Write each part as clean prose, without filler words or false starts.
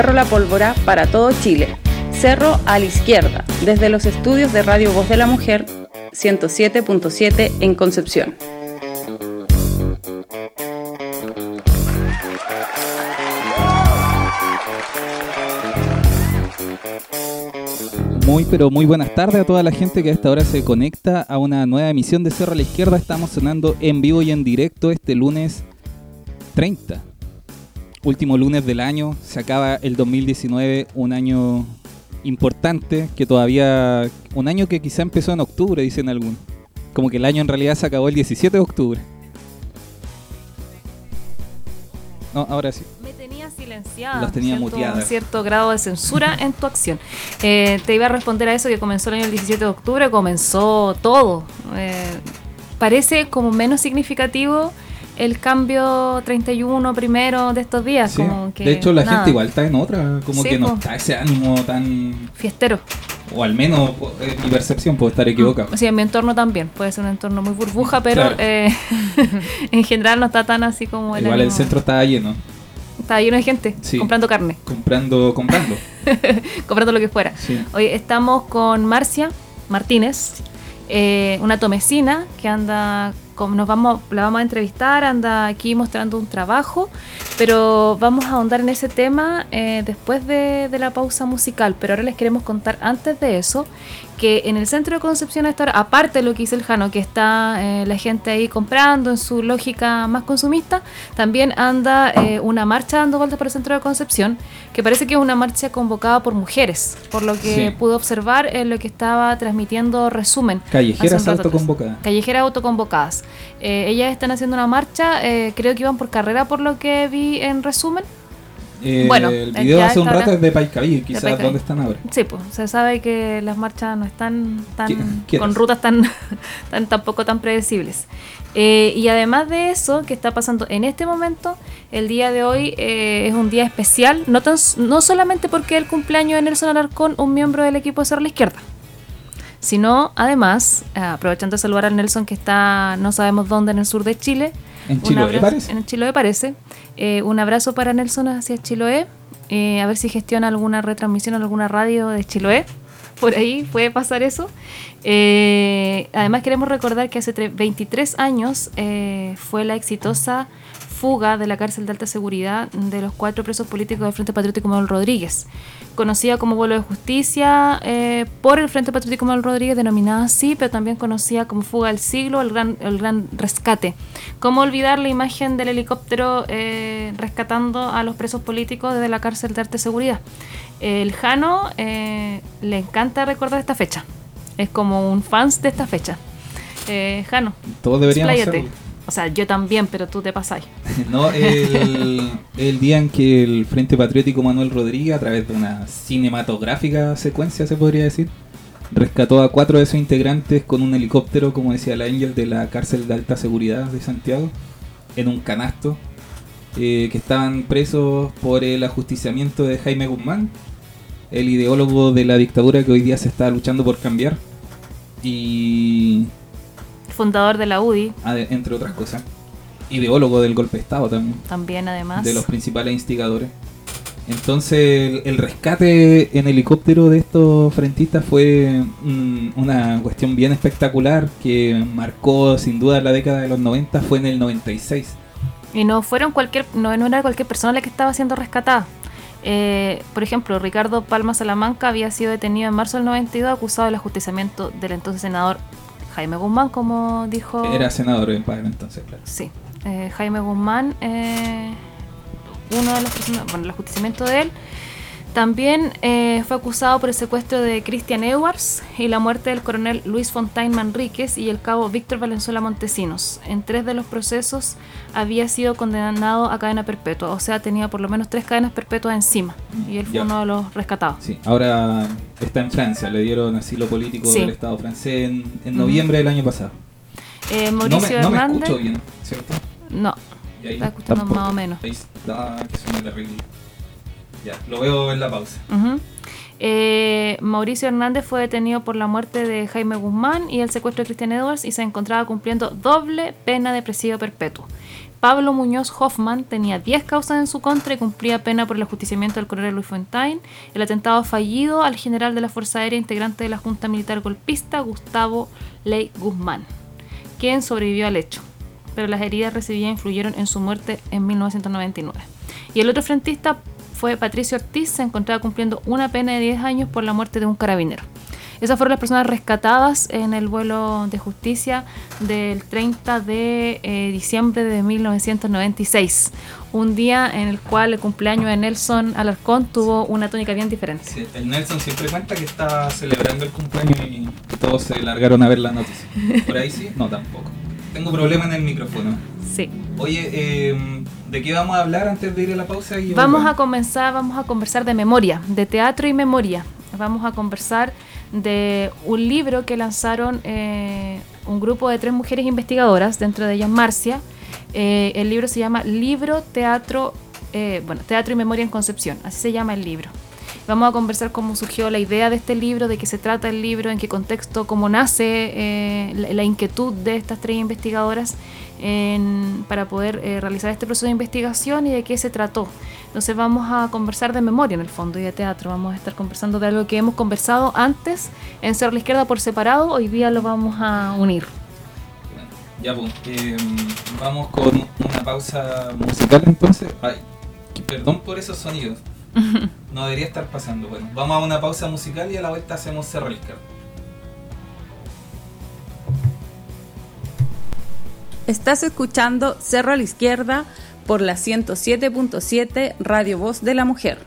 Cerro La Pólvora para todo Chile. Cerro a la izquierda, desde los estudios de Radio Voz de la Mujer, 107.7 en Concepción. Muy buenas tardes a toda la gente que a esta hora se conecta a una nueva emisión de Cerro a la Izquierda. Estamos sonando en vivo y en directo este lunes 30. Último lunes del año, se acaba el 2019, un año importante, que todavía, un año que quizá empezó en octubre, dicen algunos. Como que el año en realidad se acabó el 17 de octubre. No, ahora sí. Me tenía silenciada. Las tenía muteadas. Un cierto grado de censura en tu acción. Te iba a responder a eso, que comenzó el año el 17 de octubre, comenzó todo. Parece como menos significativo el cambio 31 primero de estos días. Sí. Como que, de hecho, la nada. gente igual está en otra, como Sí, que no po. está ese ánimo tan... Fiestero. O al menos mi percepción, puedo estar equivocado. Sí, en mi entorno también. Puede ser un entorno muy burbuja, pero Claro. en general no está tan así como el Igual ánimo. el centro estaba lleno, Está lleno de gente Sí. comprando carne, comprando. comprando lo que fuera. Sí. Hoy estamos con Marcia Martínez, una tomecina que anda, la vamos a entrevistar, anda aquí mostrando un trabajo, pero vamos a ahondar en ese tema después de la pausa musical. Pero ahora les queremos contar antes de eso que en el centro de Concepción a esta hora, aparte de lo que dice el Jano, que está la gente ahí comprando en su lógica más consumista, también anda una marcha dando vueltas por el centro de Concepción, que parece que es una marcha convocada por mujeres, por lo que Sí. pude observar en lo que estaba transmitiendo Resumen. Callejeras hace un rato atrás. autoconvocadas. Callejeras autoconvocadas. Ellas están haciendo una marcha, creo que iban por carrera por lo que vi en Resumen. Bueno, el video ya hace un esta rato hora- es de Paiscaví, quizás Paiscaví. dónde están ahora. Sí, pues se sabe que las marchas no están ¿Quieres? con rutas tampoco tan predecibles. Y además de eso que está pasando en este momento, el día de hoy es un día especial, no solamente porque es el cumpleaños de Nelson Alarcón, un miembro del equipo de Cerro a la Izquierda, sino además, aprovechando de saludar al Nelson que está no sabemos dónde en el sur de Chile. En Un Chiloé, abrazo- parece. En Chiloé parece. Un abrazo para Nelson hacia Chiloé. A ver si gestiona alguna retransmisión en alguna radio de Chiloé. Por ahí puede pasar eso. Además queremos recordar que hace 23 años fue la exitosa fuga de la cárcel de alta seguridad de los 4 presos políticos del Frente Patriótico Manuel Rodríguez, conocida como vuelo de justicia por el Frente Patriótico Manuel Rodríguez, denominada así, pero también conocida como fuga del siglo, el gran rescate. ¿Cómo olvidar la imagen del helicóptero rescatando a los presos políticos desde la cárcel de alta seguridad? El Jano le encanta recordar esta fecha, es como un fans de esta fecha. Jano, Todos deberíamos expláyate. hacerlo. O sea, yo también, pero tú te pasáis. No, el día en que el Frente Patriótico Manuel Rodríguez, a través de una cinematográfica secuencia, se podría decir, rescató a 4 de sus integrantes con un helicóptero, como decía la Angel, de la cárcel de alta seguridad de Santiago, en un canasto, que estaban presos por el ajusticiamiento de Jaime Guzmán, el ideólogo de la dictadura que hoy día se está luchando por cambiar, y Fundador de la UDI, entre otras cosas, ideólogo del golpe de Estado también además. de los principales instigadores. Entonces el rescate en helicóptero de estos frentistas fue una cuestión bien espectacular que marcó sin duda la década de los 90, fue en el 96. Y no era cualquier persona la que estaba siendo rescatada. Por ejemplo, Ricardo Palma Salamanca había sido detenido en marzo del 92 acusado del ajusticiamiento del entonces senador Jaime Guzmán, como dijo. Era senador en Padre entonces, claro. Sí, Jaime Guzmán, uno de los personas, bueno, el ajusticiamiento de él. También fue acusado por el secuestro de Christian Edwards y la muerte del coronel Luis Fontaine Manríquez y el cabo Víctor Valenzuela Montesinos. En 3 de los procesos había sido condenado a cadena perpetua, o sea, tenía por lo menos 3 cadenas perpetuas encima, y él fue Ya. uno de los rescatados. Sí, ahora está en Francia, le dieron asilo político Sí. del Estado francés en noviembre del año pasado. Mauricio no me Hernández. escucho bien, ¿cierto? No, Y ahí está escuchando tampoco. más o menos. Ahí está, que suena terrible. Ya, lo veo en la pausa. Ujú. Mauricio Hernández fue detenido por la muerte de Jaime Guzmán y el secuestro de Christian Edwards y se encontraba cumpliendo doble pena de presidio perpetuo. Pablo Muñoz Hoffman tenía 10 causas en su contra y cumplía pena por el ajusticiamiento del coronel Luis Fontaine, el atentado fallido al general de la Fuerza Aérea integrante de la Junta Militar Golpista, Gustavo Ley Guzmán, quien sobrevivió al hecho, pero las heridas recibidas influyeron en su muerte en 1999. Y el otro frentista fue Patricio Ortiz, se encontraba cumpliendo una pena de 10 años por la muerte de un carabinero. Esas fueron las personas rescatadas en el vuelo de justicia del 30 de diciembre de 1996. Un día en el cual el cumpleaños de Nelson Alarcón tuvo una tónica bien diferente. Sí, el Nelson siempre cuenta que estaba celebrando el cumpleaños y todos se largaron a ver la noticia. ¿Por ahí sí? No, tampoco. Tengo problema en el micrófono. Sí. Oye, ¿de qué vamos a hablar antes de ir a la pausa? Vamos a conversar de memoria, de teatro y memoria. Vamos a conversar de un libro que lanzaron un grupo de 3 mujeres investigadoras, dentro de ellas Marcia. El libro se llama Teatro y Memoria en Concepción, así se llama el libro. Vamos a conversar cómo surgió la idea de este libro, de qué se trata el libro, en qué contexto, cómo nace la inquietud de estas 3 investigadoras para poder realizar este proceso de investigación y de qué se trató. Entonces vamos a conversar de memoria en el fondo y de teatro. Vamos a estar conversando de algo que hemos conversado antes en Cerro a la Izquierda por separado. Hoy día lo vamos a unir. Ya pues, vamos con una pausa musical entonces. Ay, perdón por esos sonidos. No debería estar pasando. Bueno, vamos a una pausa musical y a la vuelta hacemos Cerro a la Izquierda. Estás escuchando Cerro a la Izquierda por la 107.7 Radio Voz de la Mujer.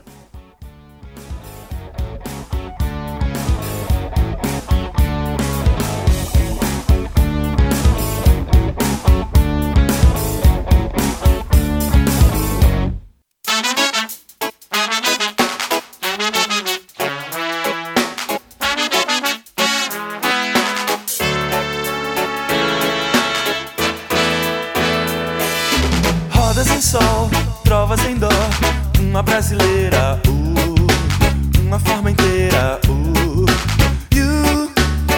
Trovas em dó, uma brasileira, uma forma inteira, you.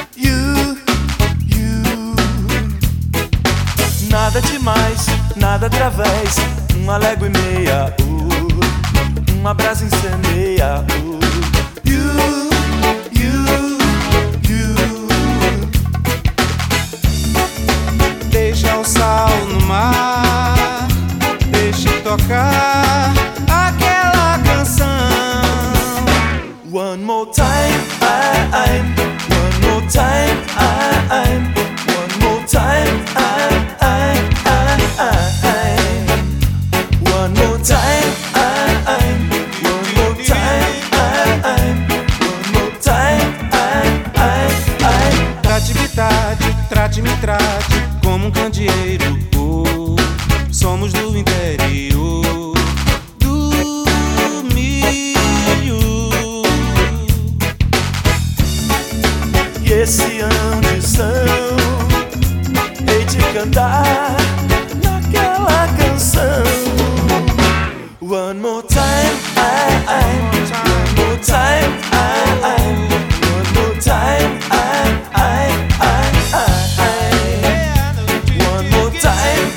Nada demais, nada através, uma légua e meia, uma brasa incendeia, you. Deixa o sal no mar, deixe tocar aquela canção. One more time, one more time, one more time, one more time, one more time, one more time. Trate-me, trate como candeeiro. Somos do interior do milho. E esse ambição hei de cantar naquela canção. One more time, one more time, one more time, one more time.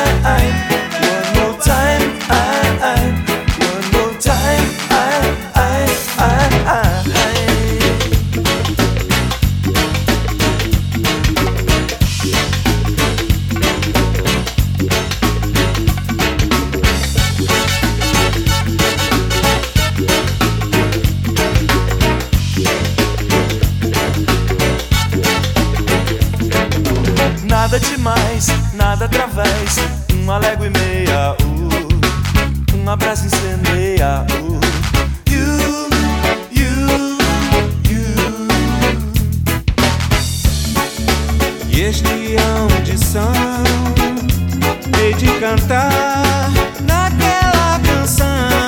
Nada demais, nada através, uma légua e meia, uma brasa incendeia, you. E este audição hei de cantar naquela canção.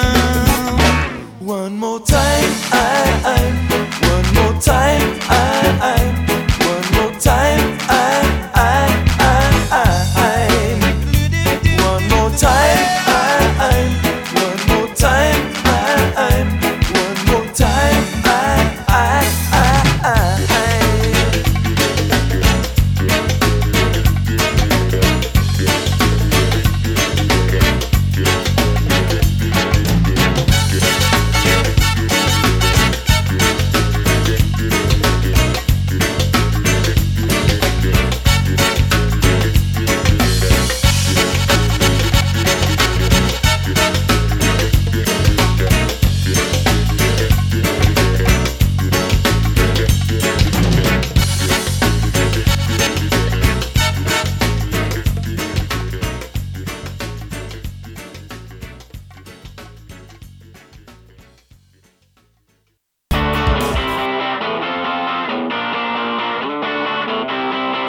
One more time, one more time, one more time, one more time, one more time, one more time.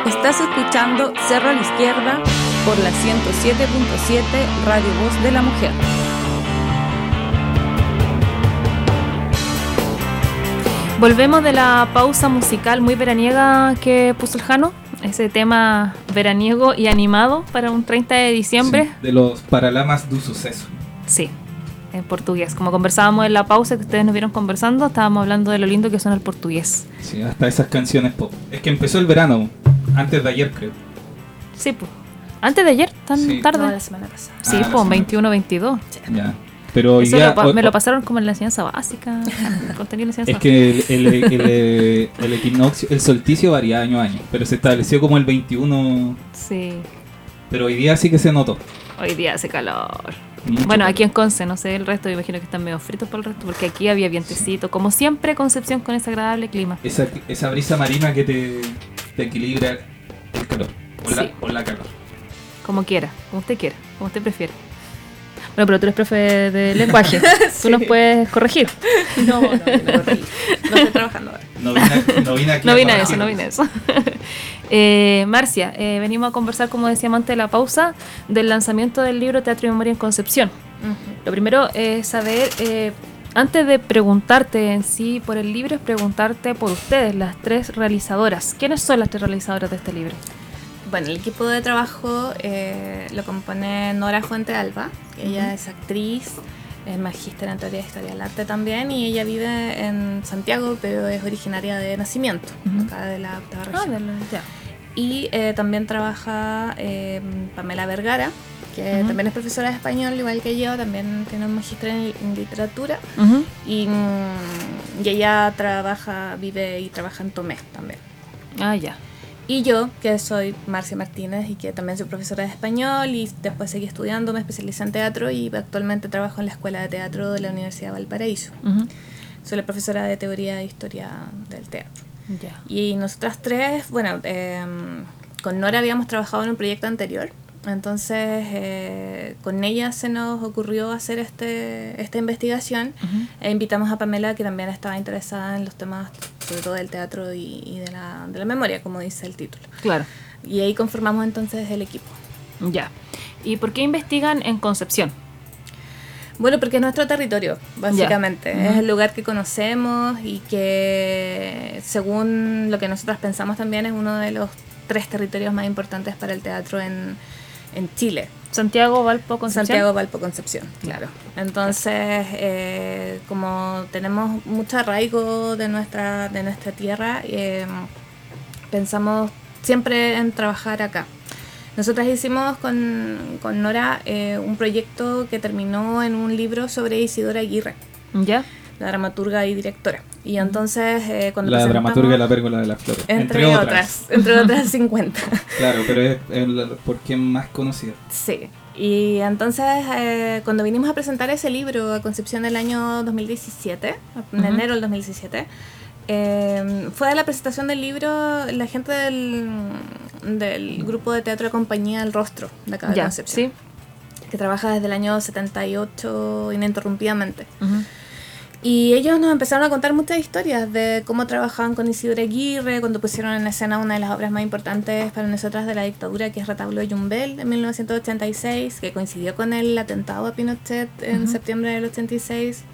Estás escuchando Cerro a la Izquierda por la 107.7 Radio Voz de la Mujer. Volvemos de la pausa musical muy veraniega que puso el Jano, ese tema veraniego y animado para un 30 de diciembre. Sí, de los Paralamas do Suceso. Sí, en portugués. Como conversábamos en la pausa que ustedes nos vieron conversando, estábamos hablando de lo lindo que suena el portugués. Sí, hasta esas canciones pop. Es que empezó el verano, antes de ayer creo. Sí, pues. Antes de ayer, tan Sí. tarde. No, la semana pasada. Sí, la pues semana 21, 22. Ya. Pero hoy Eso día, me lo pasaron como en la enseñanza básica. El contenido de la enseñanza es que el equinoccio, el solsticio varía año a año, pero se estableció como el 21, básica. Sí, pero hoy día sí que se notó. hoy día hace calor. Mucho Bueno, calor. aquí en Conce, no sé el resto, me imagino que están medio fritos por el resto, porque aquí había vientecito. Como siempre, Concepción con ese agradable clima. Esa brisa marina que te equilibra el calor, Sí. o la calor. Como quiera, como usted quiera, como usted prefiere. Bueno, pero tú eres profe de lenguaje. Tú nos puedes corregir. No, no estoy trabajando ahora. No vine aquí No vine a corregir. eso, no vine a eso. Marcia, venimos a conversar, como decíamos antes de la pausa, del lanzamiento del libro Teatro y Memoria en Concepción. Lo primero es saber, antes de preguntarte en sí por el libro, es preguntarte por ustedes, las tres realizadoras. ¿Quiénes son las tres realizadoras de este libro? Bueno, el equipo de trabajo lo compone Nora Fuente Alba, que ella es actriz, es magíster en teoría de historia del arte también, y ella vive en Santiago, pero es originaria de nacimiento, acá de la octava región. Y también trabaja Pamela Vergara, que también es profesora de español, igual que yo, también tiene un magíster en literatura, y ella vive y trabaja en Tomé también. Ah, ya. Y yo, que soy Marcia Martínez y que también soy profesora de español y después seguí estudiando, me especialicé en teatro y actualmente trabajo en la Escuela de Teatro de la Universidad de Valparaíso. Soy la profesora de teoría e historia del teatro. Ya. Y nosotras tres, bueno, con Nora habíamos trabajado en un proyecto anterior, entonces con ella se nos ocurrió hacer esta investigación e invitamos a Pamela, que también estaba interesada en los temas, sobre todo del teatro y de la memoria, como dice el título. Claro. Y ahí conformamos entonces el equipo. Ya. ¿Y por qué investigan en Concepción? Bueno, porque es nuestro territorio, básicamente. Ya. Es el lugar que conocemos y que, según lo que nosotros pensamos, también es uno de los 3 territorios más importantes para el teatro en Chile. Santiago, Valpo, Concepción. Santiago, Valpo, Concepción, claro. Entonces, como tenemos mucho arraigo de nuestra tierra, pensamos siempre en trabajar acá. Nosotras hicimos con Nora un proyecto que terminó en un libro sobre Isidora Aguirre, ¿Ya? la dramaturga y directora. Y entonces, cuando La presentamos, dramaturga de La Pérgola de las Flores. entre otras 50. Claro, pero es porque es más conocida. Sí. Y entonces, cuando vinimos a presentar ese libro a Concepción del año 2017, en enero del 2017, fue a la presentación del libro la gente del grupo de teatro de compañía El Rostro, de acá de Ya, Concepción, que trabaja desde el año 78 ininterrumpidamente. Y ellos nos empezaron a contar muchas historias de cómo trabajaban con Isidora Aguirre, cuando pusieron en escena una de las obras más importantes para nosotras de la dictadura, que es Retablo de Yumbel, de 1986, que coincidió con el atentado a Pinochet en septiembre del 86.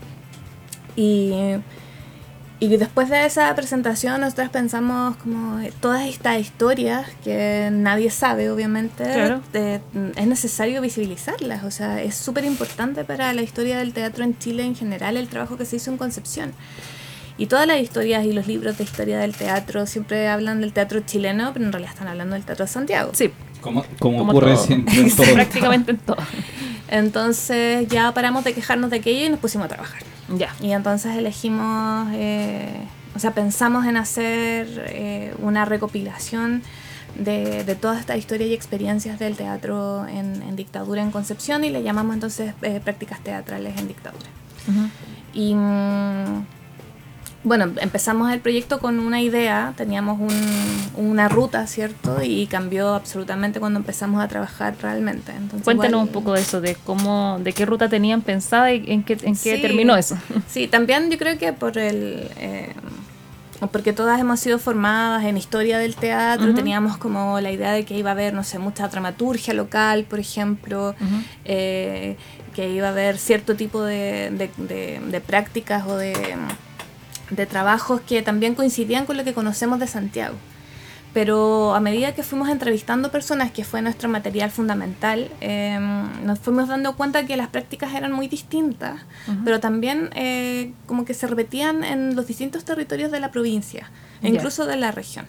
Y después de esa presentación nosotros pensamos como todas estas historias que nadie sabe, obviamente, Claro. Es necesario visibilizarlas. O sea, es súper importante para la historia del teatro en Chile en general el trabajo que se hizo en Concepción. Y todas las historias y los libros de historia del teatro siempre hablan del teatro chileno, pero en realidad están hablando del teatro de Santiago. Sí, Como Como ocurre todo. siempre en todo. prácticamente en todo. Entonces ya paramos de quejarnos de aquello y nos pusimos a trabajar. Ya. Y entonces elegimos, pensamos en hacer una recopilación de todas estas historias y experiencias del teatro en dictadura en Concepción, y le llamamos entonces prácticas teatrales en dictadura. Y bueno, empezamos el proyecto con una idea, teníamos una ruta, ¿cierto? Y cambió absolutamente cuando empezamos a trabajar realmente. Entonces, Cuéntanos igual- un poco de eso, de qué ruta tenían pensada y en qué Sí. terminó eso. Sí, también yo creo que por porque todas hemos sido formadas en historia del teatro, teníamos como la idea de que iba a haber, no sé, mucha dramaturgia local, por ejemplo, que iba a haber cierto tipo de prácticas o de trabajos que también coincidían con lo que conocemos de Santiago. Pero a medida que fuimos entrevistando personas, que fue nuestro material fundamental, nos fuimos dando cuenta que las prácticas eran muy distintas, pero también como que se repetían en los distintos territorios de la provincia, e incluso de la región.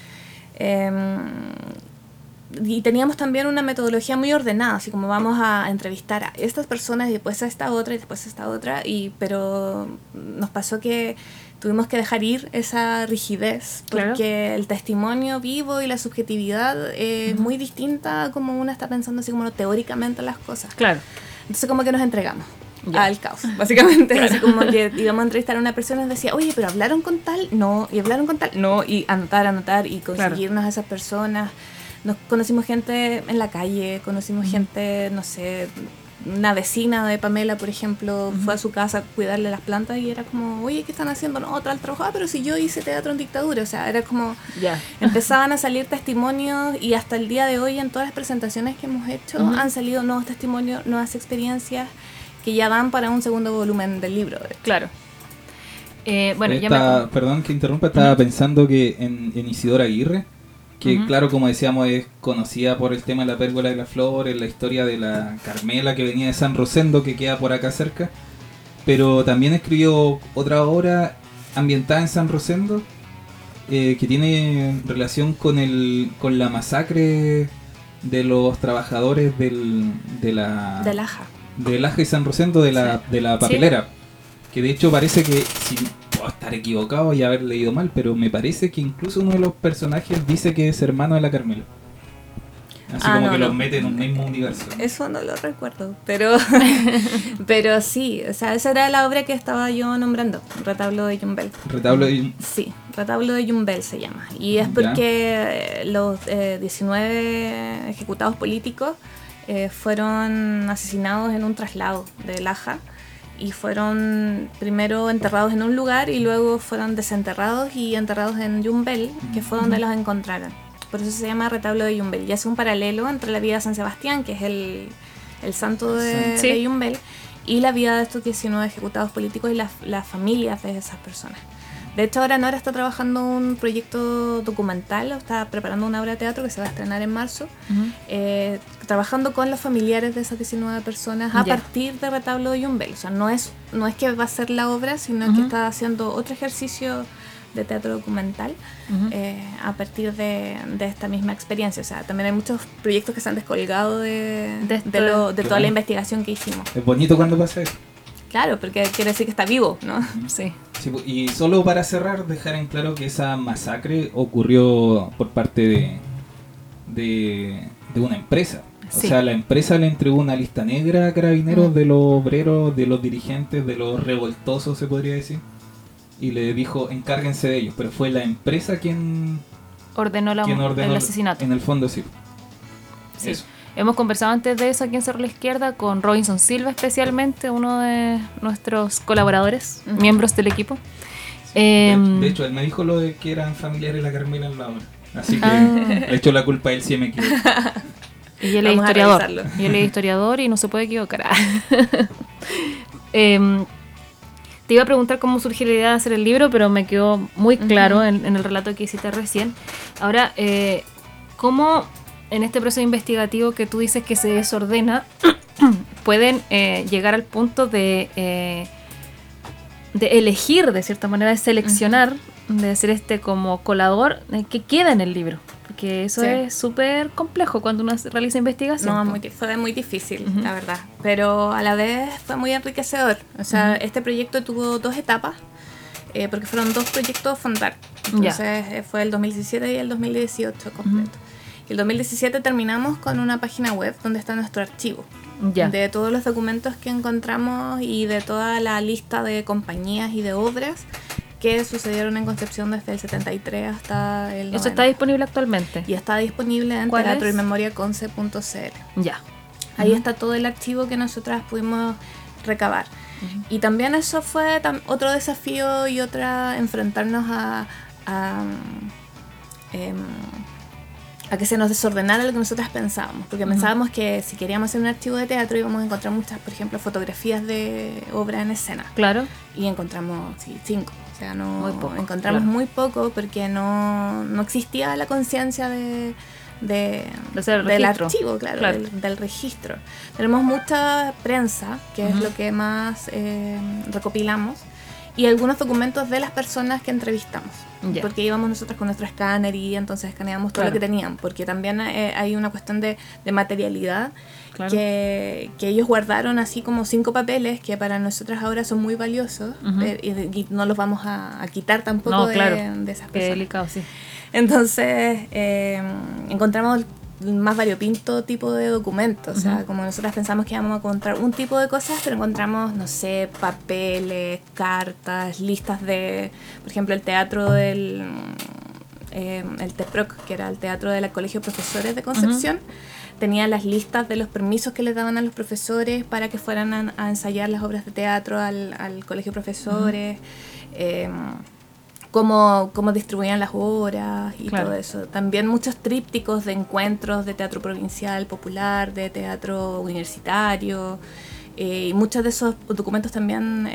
Y teníamos también una metodología muy ordenada, así como vamos a entrevistar a estas personas y después a esta otra y después a esta otra, pero nos pasó que tuvimos que dejar ir esa rigidez, porque el testimonio vivo y la subjetividad es muy distinta a como uno está pensando así como teóricamente las cosas. Claro. Entonces como que nos entregamos al caos, básicamente. Así como que íbamos a entrevistar a una persona y nos decía, oye, pero ¿hablaron con tal? No. ¿Y hablaron con tal? No. Y anotar y conseguirnos a esas personas. Nos conocimos gente en la calle, conocimos gente, no sé, una vecina de Pamela, por ejemplo, fue a su casa a cuidarle las plantas y era como, oye, ¿qué están haciendo? No, tal trabajo, pero si yo hice teatro en dictadura, o sea, era como, empezaban a salir testimonios y hasta el día de hoy en todas las presentaciones que hemos hecho han salido nuevos testimonios, nuevas experiencias que ya dan para un segundo volumen del libro. Claro. Bueno, perdón que interrumpa, estaba pensando que en Isidora Aguirre, que claro, como decíamos, es conocida por el tema de la pérgola de las flores, la historia de la Carmela que venía de San Rosendo, que queda por acá cerca, pero también escribió otra obra ambientada en San Rosendo, que tiene relación con la masacre de los trabajadores del Aja y San Rosendo, de la papelera, que de hecho parece que, puedo estar equivocado y haber leído mal, pero me parece que incluso uno de los personajes dice que es hermano de la Carmela. Así como que los mete en un mismo universo. Eso no lo recuerdo, pero sí, o sea, esa era la obra que estaba yo nombrando, Retablo de Yumbel. Sí, Retablo de Yumbel se llama. Y es porque los 19 ejecutados políticos fueron asesinados en un traslado de Laja. Y fueron primero enterrados en un lugar y luego fueron desenterrados y enterrados en Yumbel, que fue donde los encontraron. Por eso se llama Retablo de Yumbel. Y hace un paralelo entre la vida de San Sebastián, que es el santo de Yumbel, y la vida de estos 19 ejecutados políticos y las familias de esas personas. De hecho, ahora Nora está trabajando un proyecto documental, está preparando una obra de teatro que se va a estrenar en marzo, trabajando con los familiares de esas 19 personas a partir de Retablo de Yumbel. O sea, no es que va a ser la obra, sino que está haciendo otro ejercicio de teatro documental a partir de esta misma experiencia. O sea, también hay muchos proyectos que se han descolgado de toda la investigación que hicimos. Es bonito cuando pasa eso. Claro, porque quiere decir que está vivo, ¿no? Sí. Y solo para cerrar, dejar en claro que esa masacre ocurrió por parte de una empresa. O sea, la empresa le entregó una lista negra a Carabineros de los obreros, de los dirigentes, de los revoltosos, se podría decir, y le dijo, encárguense de ellos. Pero fue la empresa quien ordenó el asesinato. En el fondo, sí. Eso. Hemos conversado antes de eso aquí en Cerro La Izquierda con Robinson Silva, especialmente, uno de nuestros colaboradores, miembros del equipo. De hecho, él me dijo lo de que eran familiares de la Carmela en la obra. Así que le echo la culpa a él si me equivoco. Y él es historiador. Y él es historiador y no se puede equivocar. Te iba a preguntar cómo surgió la idea de hacer el libro, pero me quedó muy claro en el relato que hiciste recién. Ahora, ¿cómo en este proceso investigativo que tú dices que se desordena pueden llegar al punto de elegir, de cierta manera, de seleccionar, de ser como colador, que queda en el libro? Porque eso es súper complejo cuando uno realiza investigación. No, fue muy difícil, la verdad. Pero a la vez fue muy enriquecedor. O sea, este proyecto tuvo 2 etapas, porque fueron 2 proyectos fondar. Entonces fue el 2017 y el 2018 completo. Y el 2017 terminamos con una página web donde está nuestro archivo. De todos los documentos que encontramos y de toda la lista de compañías y de obras que sucedieron en Concepción desde el 73 hasta el 90. ¿Eso está disponible actualmente? Y está disponible en teatroymemoriaconce.cl. Ya. Ahí está todo el archivo que nosotras pudimos recabar. Y también eso fue otro desafío y enfrentarnos a que se nos desordenara lo que nosotras pensábamos, porque pensábamos que si queríamos hacer un archivo de teatro íbamos a encontrar muchas, por ejemplo, fotografías de obra en escena. Claro. Y encontramos 5. O sea, Muy poco, encontramos claro. muy poco porque no existía la conciencia del registro. archivo, claro. Del registro. Tenemos mucha prensa, que es lo que más recopilamos, y algunos documentos de las personas que entrevistamos. Ya. Porque íbamos nosotros con nuestro escáner y entonces escaneamos todo Claro. lo que tenían. Porque también hay una cuestión de materialidad, Claro. que ellos guardaron así como 5 papeles que para nosotros ahora son muy valiosos, y no los vamos a quitar tampoco No, de claro. esas Qué personas. delicado, sí. Entonces encontramos el más variopinto tipo de documentos. O sea, como nosotras pensamos que íbamos a encontrar un tipo de cosas, pero encontramos, no sé, papeles, cartas, listas de, por ejemplo, el teatro del el TEPROC, que era el teatro del Colegio de Profesores de Concepción. Tenía las listas de los permisos que les daban a los profesores para que fueran a ensayar las obras de teatro al Colegio de Profesores. Cómo distribuían las obras y Claro. todo eso. También muchos trípticos de encuentros de teatro provincial, popular, de teatro universitario, y muchos de esos documentos también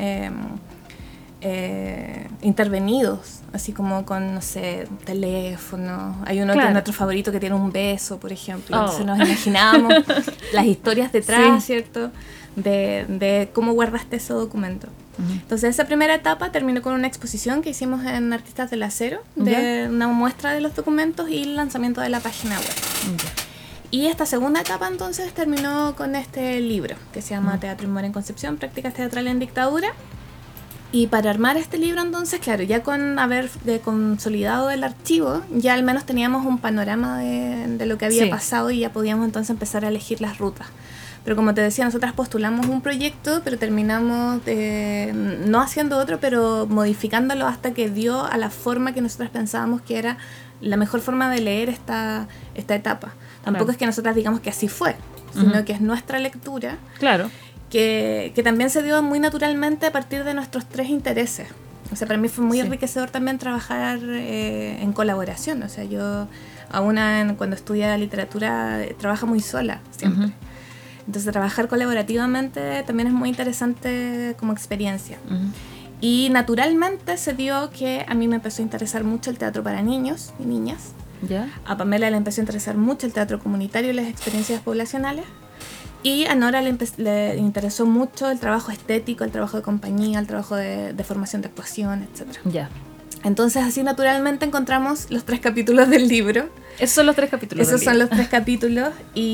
intervenidos, así como con, no sé, teléfono. Hay uno que Claro. es nuestro favorito que tiene un beso, por ejemplo. Oh. Entonces nos imaginamos las historias detrás, Sí. ¿cierto? De cómo guardaste ese documento. Entonces esa primera etapa terminó con una exposición que hicimos en Artistas del Acero, de una muestra de los documentos y el lanzamiento de la página web. Y esta segunda etapa entonces terminó con este libro que se llama Teatro y Memoria en Concepción, Prácticas Teatrales en Dictadura. Y para armar este libro entonces, claro, ya con haber consolidado el archivo, ya al menos teníamos un panorama de lo que había Sí. pasado y ya podíamos entonces empezar a elegir las rutas. Pero como te decía, nosotras postulamos un proyecto, pero terminamos no haciendo otro, pero modificándolo hasta que dio a la forma que nosotras pensábamos que era la mejor forma de leer esta etapa. Tampoco Claro. es que nosotras digamos que así fue, sino que es nuestra lectura, Claro. que también se dio muy naturalmente a partir de nuestros 3 intereses. O sea, para mí fue muy Sí. enriquecedor también trabajar en colaboración. O sea, yo cuando estudia literatura trabajo muy sola siempre. Entonces trabajar colaborativamente también es muy interesante como experiencia. Y naturalmente se dio que a mí me empezó a interesar mucho el teatro para niños y niñas. ¿Ya? A Pamela le empezó a interesar mucho el teatro comunitario y las experiencias poblacionales. Y a Nora le interesó mucho el trabajo estético, el trabajo de compañía, el trabajo de formación de actuación, etc. Ya. Entonces así naturalmente encontramos los 3 capítulos del libro. Esos son los 3 capítulos. Esos del son libro. los 3 capítulos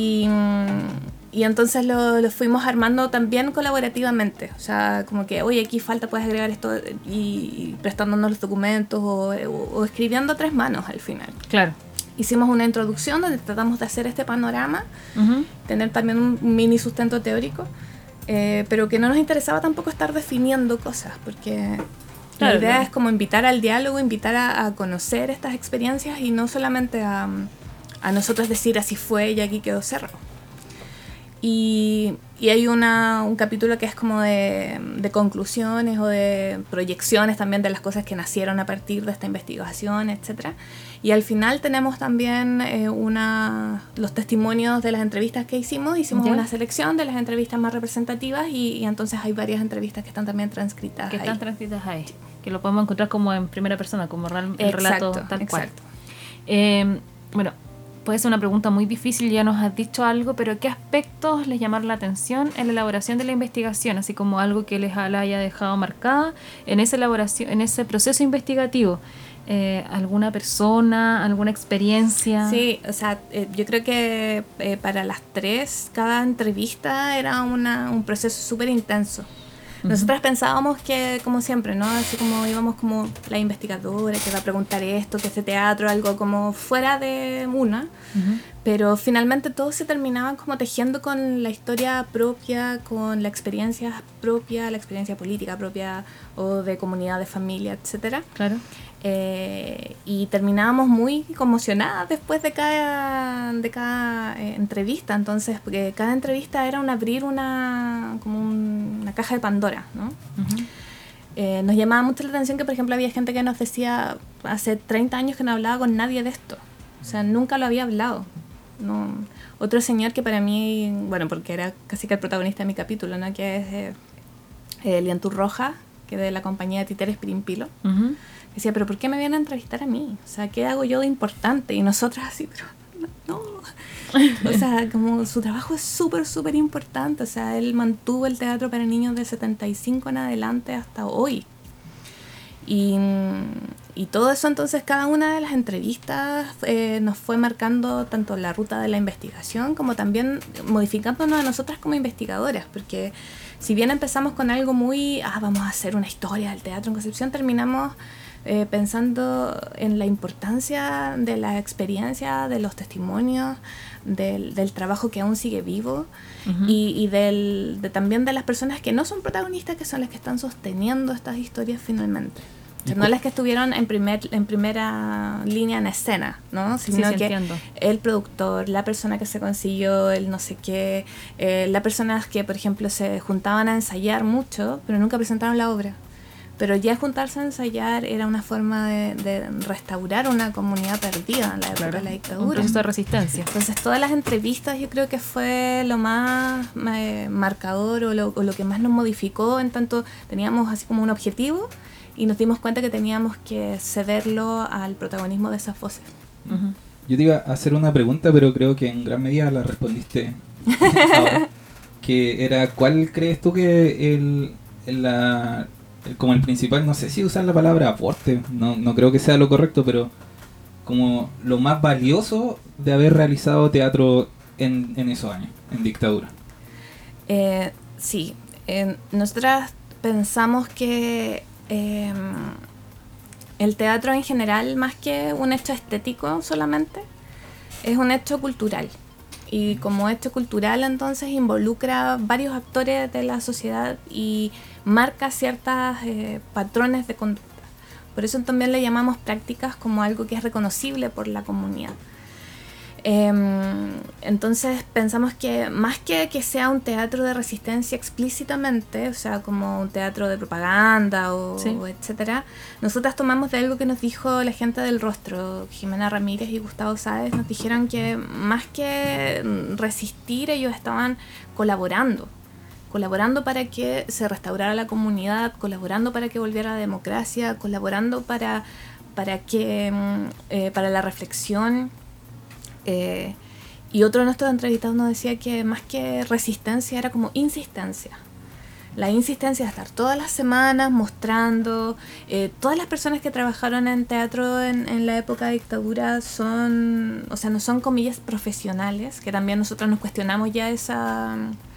y entonces lo fuimos armando también colaborativamente. O sea, como que, oye, aquí falta, puedes agregar esto, y prestándonos los documentos o escribiendo a 3 manos al final. Claro. Hicimos una introducción donde tratamos de hacer este panorama, tener también un mini sustento teórico, pero que no nos interesaba tampoco estar definiendo cosas, porque Claro, la idea claro. es como invitar al diálogo, invitar a conocer estas experiencias y no solamente a nosotros decir así fue y aquí quedó cerrado. Y hay un capítulo que es como de conclusiones o de proyecciones también de las cosas que nacieron a partir de esta investigación, etc. Y al final tenemos también los testimonios de las entrevistas que hicimos. Hicimos Ya. una selección de las entrevistas más representativas y entonces hay varias entrevistas que están también transcritas Que ahí. están transcritas ahí. Que lo podemos encontrar como en primera persona, como el relato tal cual. Exacto. Bueno, puede ser una pregunta muy difícil, ya nos has dicho algo, pero ¿qué aspectos les llamaron la atención en la elaboración de la investigación? Así como algo que la haya dejado marcada en esa elaboración, en ese proceso investigativo. ¿Alguna persona, alguna experiencia? Sí, o sea, yo creo que para las 3, cada entrevista era un proceso súper intenso. Nosotras pensábamos que, como siempre, ¿no? Así como íbamos como la investigadora que va a preguntar esto, que este teatro, algo como fuera de una, pero finalmente todos se terminaban como tejiendo con la historia propia, con la experiencia propia, la experiencia política propia o de comunidad, de familia, etcétera. Claro. Y terminábamos muy conmocionadas después de cada entrevista. Entonces, porque cada entrevista era abrir una caja de Pandora, ¿no? Nos llamaba mucho la atención que, por ejemplo, había gente que nos decía hace 30 años que no hablaba con nadie de esto. O sea, nunca lo había hablado. No. Otro señor que para mí, bueno, porque era casi que el protagonista de mi capítulo, ¿no? Que es Liantur Rojas, que es de la compañía de títeres Pirimpilo. Decía, pero ¿por qué me vienen a entrevistar a mí? O sea, ¿qué hago yo de importante? Y nosotras así, pero no. O sea, como su trabajo es súper, súper importante. O sea, él mantuvo el teatro para niños de 75 en adelante hasta hoy. Y todo eso, entonces, cada una de las entrevistas nos fue marcando tanto la ruta de la investigación como también modificándonos a nosotras como investigadoras. Porque si bien empezamos con algo muy, vamos a hacer una historia del teatro en Concepción, terminamos pensando en la importancia de la experiencia, de los testimonios, del trabajo que aún sigue vivo y también de las personas que no son protagonistas, que son las que están sosteniendo estas historias finalmente. O sea, no las que estuvieron en primera línea en escena, ¿no? Sino que entiendo. El productor, la persona que se consiguió el no sé qué, las personas que, por ejemplo, se juntaban a ensayar mucho, pero nunca presentaron la obra. Pero ya juntarse a ensayar era una forma de restaurar una comunidad perdida en la época de la dictadura. Un proceso de resistencia. Entonces todas las entrevistas yo creo que fue lo más marcador o lo que más nos modificó, en tanto teníamos así como un objetivo y nos dimos cuenta que teníamos que cederlo al protagonismo de esas voces. Yo te iba a hacer una pregunta, pero creo que en gran medida la respondiste ahora, que era, ¿cuál crees tú que como el principal, no sé si usar la palabra aporte, no creo que sea lo correcto, pero como lo más valioso de haber realizado teatro en esos años, en dictadura? Sí, nosotras pensamos que el teatro en general, más que un hecho estético solamente, es un hecho cultural. Y como hecho cultural, entonces involucra varios actores de la sociedad y marca ciertos patrones de conducta. Por eso también le llamamos prácticas como algo que es reconocible por la comunidad. Entonces pensamos que más que sea un teatro de resistencia explícitamente, o sea, como un teatro de propaganda o etcétera, nosotras tomamos de algo que nos dijo la gente del Rostro, Jimena Ramírez y Gustavo Sáez, nos dijeron que más que resistir, ellos estaban colaborando para que se restaurara la comunidad, colaborando para que volviera la democracia, colaborando para la reflexión. Y otro de nuestros entrevistados nos decía que más que resistencia era como insistencia. La insistencia de estar todas las semanas mostrando. Todas las personas que trabajaron en teatro en la época de dictadura no son comillas profesionales, que también nosotros nos cuestionamos ya esa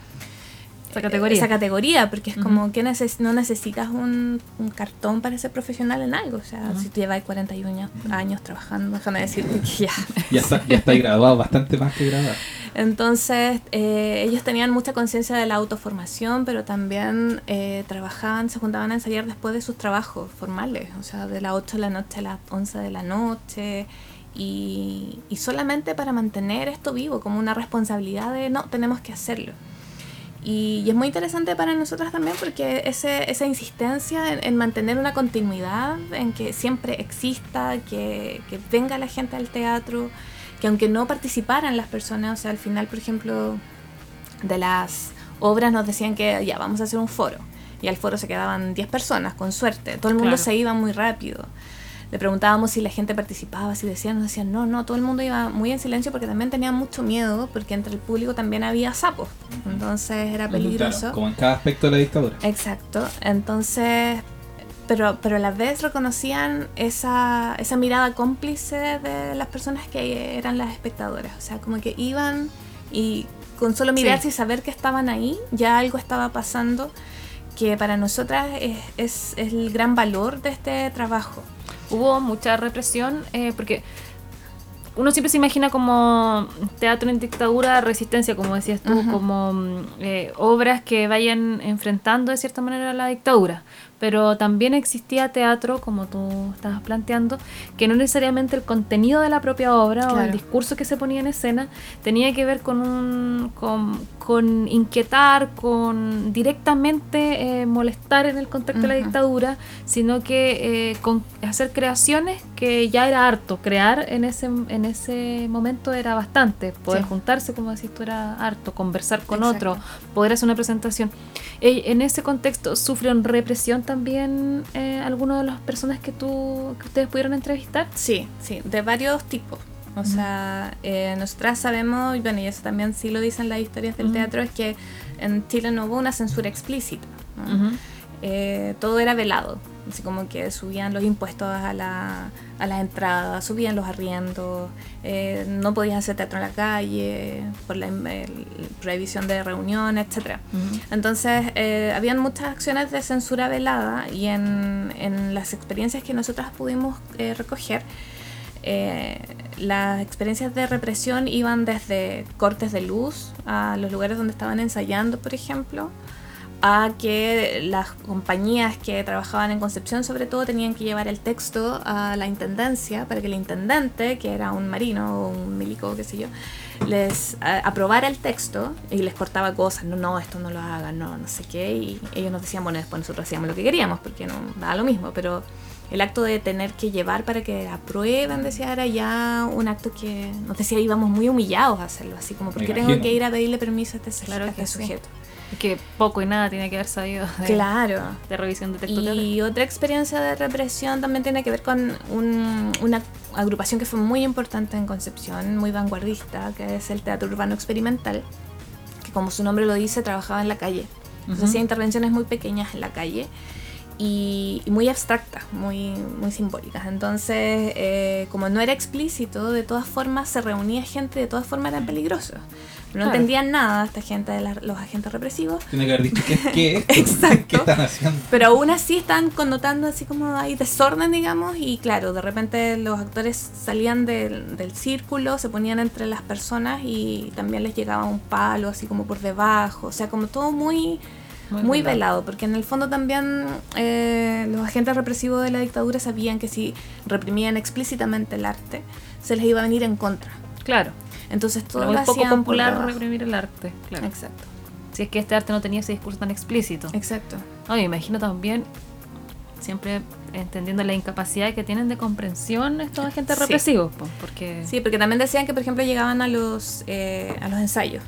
categoría, porque es como que no necesitas un cartón para ser profesional en algo. O sea, si tú llevas 41 años trabajando, déjame decirte que ya está graduado, bastante más que graduado. Entonces ellos tenían mucha conciencia de la autoformación, pero también se juntaban a ensayar después de sus trabajos formales, o sea, de las 8 de la noche a las 11 de la noche, y solamente para mantener esto vivo, como una responsabilidad de tenemos que hacerlo. Y es muy interesante para nosotras también porque esa insistencia en mantener una continuidad, en que siempre exista, que venga la gente al teatro, que aunque no participaran las personas, o sea, al final, por ejemplo, de las obras nos decían que ya vamos a hacer un foro, y al foro se quedaban 10 personas, con suerte, todo el mundo se iba muy rápido. Le preguntábamos si la gente participaba, si nos decían no, todo el mundo iba muy en silencio porque también tenían mucho miedo, porque entre el público también había sapos, entonces era peligroso. Claro, como en cada aspecto de la dictadura. Exacto, entonces, pero a la vez reconocían esa mirada cómplice de las personas que eran las espectadoras, o sea, como que iban y con solo mirarse y saber que estaban ahí, ya algo estaba pasando, que para nosotras es el gran valor de este trabajo. Hubo mucha represión, porque uno siempre se imagina como teatro en dictadura, resistencia, como decías tú, como obras que vayan enfrentando de cierta manera la dictadura. pero también existía teatro, como tú estabas planteando, que no necesariamente el contenido de la propia obra o el discurso que se ponía en escena tenía que ver con inquietar, con directamente molestar en el contexto de la dictadura, sino que con hacer creaciones que ya era harto. Crear en ese momento era bastante. Poder juntarse, como decís tú, era harto. Conversar con otro, poder hacer una presentación. En ese contexto, ¿sufrieron represión también algunas de las personas que ustedes pudieron entrevistar? Sí, de varios tipos. O sea, nosotras sabemos, y bueno, y eso también sí lo dicen las historias del teatro, es que en Chile no hubo una censura explícita, ¿no? Todo era velado, así como que subían los impuestos a las entradas, subían los arriendos, no podías hacer teatro en la calle por la prohibición de reuniones, etc. Entonces, habían muchas acciones de censura velada, y en las experiencias que nosotras pudimos recoger, las experiencias de represión iban desde cortes de luz a los lugares donde estaban ensayando, por ejemplo, a que las compañías que trabajaban en Concepción, sobre todo, tenían que llevar el texto a la intendencia para que el intendente, que era un marino o un milico, qué sé yo, les aprobara el texto y les cortaba cosas. No, esto no lo hagan, no sé qué. Y ellos nos decían, bueno, después nosotros hacíamos lo que queríamos, porque no daba lo mismo, pero el acto de tener que llevar para que aprueben, decía, era ya un acto que nos decía, íbamos muy humillados a hacerlo, así como, ¿por qué tengo que ir a pedirle permiso a este sujeto? Que poco y nada tiene que haber sabido de revisión de texto. Y otra experiencia de represión también tiene que ver con una agrupación que fue muy importante en Concepción, muy vanguardista, que es el Teatro Urbano Experimental, que, como su nombre lo dice, trabajaba en la calle. Entonces hacía intervenciones muy pequeñas en la calle y muy abstractas, muy simbólicas. Entonces, como no era explícito, de todas formas se reunía gente, de todas formas era peligroso. No entendían nada esta gente de los agentes represivos. Tiene que haber dicho, ¿qué es esto? Exacto. ¿Qué están haciendo? Pero aún así están connotando así como hay desorden, digamos, y claro, de repente los actores salían del círculo, se ponían entre las personas y también les llegaba un palo así como por debajo, o sea, como todo muy velado, porque en el fondo también los agentes represivos de la dictadura sabían que si reprimían explícitamente el arte, se les iba a venir en contra. Claro. Entonces todo lo lo hacían poco popular reprimir el arte, claro. Exacto. Si es que este arte no tenía ese discurso tan explícito. Exacto. No, me imagino también, siempre entendiendo la incapacidad que tienen de comprensión estos agentes represivos, porque... Sí, porque también decían que, por ejemplo, llegaban a los ensayos.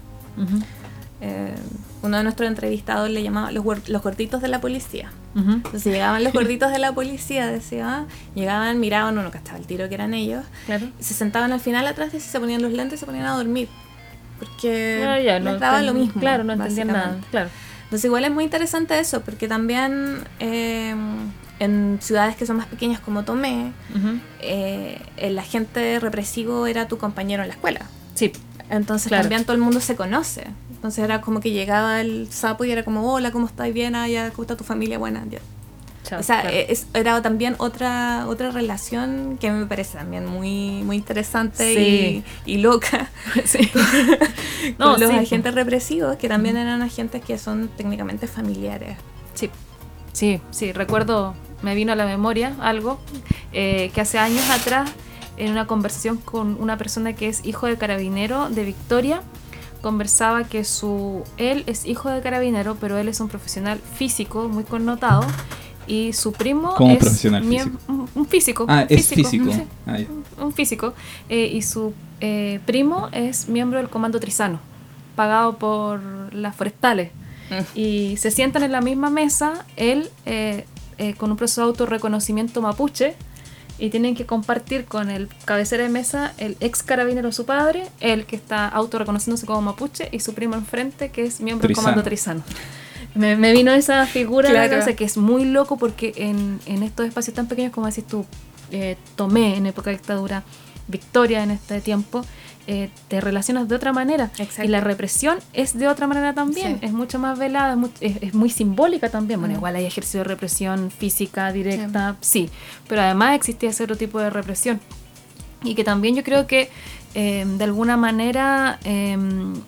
Uno de nuestros entrevistados le llamaba los gorditos de la policía. Entonces llegaban los gorditos de la policía, decía, llegaban, miraban, uno cachaba el tiro que eran ellos, y se sentaban al final atrás de se ponían los lentes y se ponían a dormir, porque les daba lo mismo. Claro, no entendían nada. Claro. Entonces igual es muy interesante eso, porque también en ciudades que son más pequeñas como Tomé, el agente represivo era tu compañero en la escuela. Sí. Entonces también todo el mundo se conoce. Entonces era como que llegaba el sapo y era como, hola, ¿cómo estás? Bien, ya, ¿cómo está tu familia? Buena, ya. Chao, o sea, era también otra relación que me parece también muy interesante y loca. Sí. Con los agentes represivos, que también eran agentes que son técnicamente familiares. Sí, recuerdo, me vino a la memoria algo que hace años atrás, en una conversación con una persona que es hijo de carabinero de Victoria, conversaba que él es hijo de carabinero, pero él es un profesional físico muy connotado, y su primo ¿Cómo es profesional físico? Un físico. Es físico. Sí, un físico. Y su primo es miembro del Comando Trizano, pagado por las forestales. Y se sientan en la misma mesa, él con un proceso de autorreconocimiento mapuche, y tienen que compartir con el cabecera de mesa el ex carabinero, su padre, él que está autorreconociéndose como mapuche, y su primo enfrente, que es miembro del Comando Trizano. Me vino esa figura, claro. O sea, que es muy loco, porque en estos espacios tan pequeños, como decís tú, Tomé en época de dictadura, Victoria en este tiempo, te relacionas de otra manera. Exacto. Y la represión es de otra manera también, es mucho más velada, es muy simbólica también. Bueno, igual hay ejercicio de represión física directa, sí, pero además existía ese otro tipo de represión, y que también yo creo que de alguna manera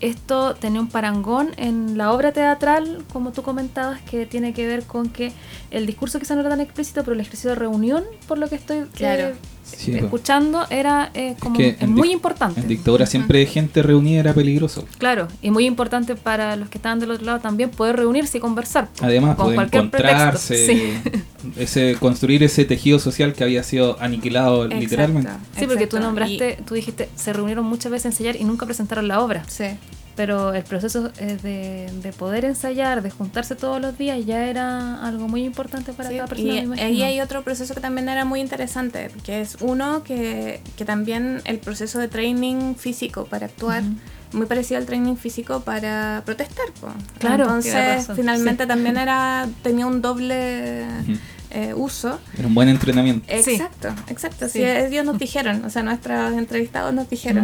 esto tenía un parangón en la obra teatral, como tú comentabas, que tiene que ver con que el discurso quizá no era tan explícito, pero el ejercicio de reunión, por lo que estoy Claro. Sí, escuchando, era como que en muy dic- importante. En dictadura siempre gente reunida era peligroso. Claro, y muy importante para los que estaban del otro lado también poder reunirse y conversar. Además, con poder cualquier encontrarse, pretexto. construir ese tejido social que había sido aniquilado Exacto. literalmente. Sí, porque tú Exacto. nombraste, tú dijiste, se reunieron muchas veces a ensayar y nunca presentaron la obra. Sí. Pero el proceso de poder ensayar, de juntarse todos los días, ya era algo muy importante para Sí, cada persona. me y imagino. ahí hay otro proceso que también era muy interesante, que es uno que también el proceso de training físico para actuar, muy parecido al training físico para protestar. Po. Claro, tienes Entonces, razón, finalmente sí. también tenía un doble uso. Era un buen entrenamiento. Sí. Exacto. Sí. Sí, ellos nos dijeron, o sea, nuestros entrevistados nos dijeron.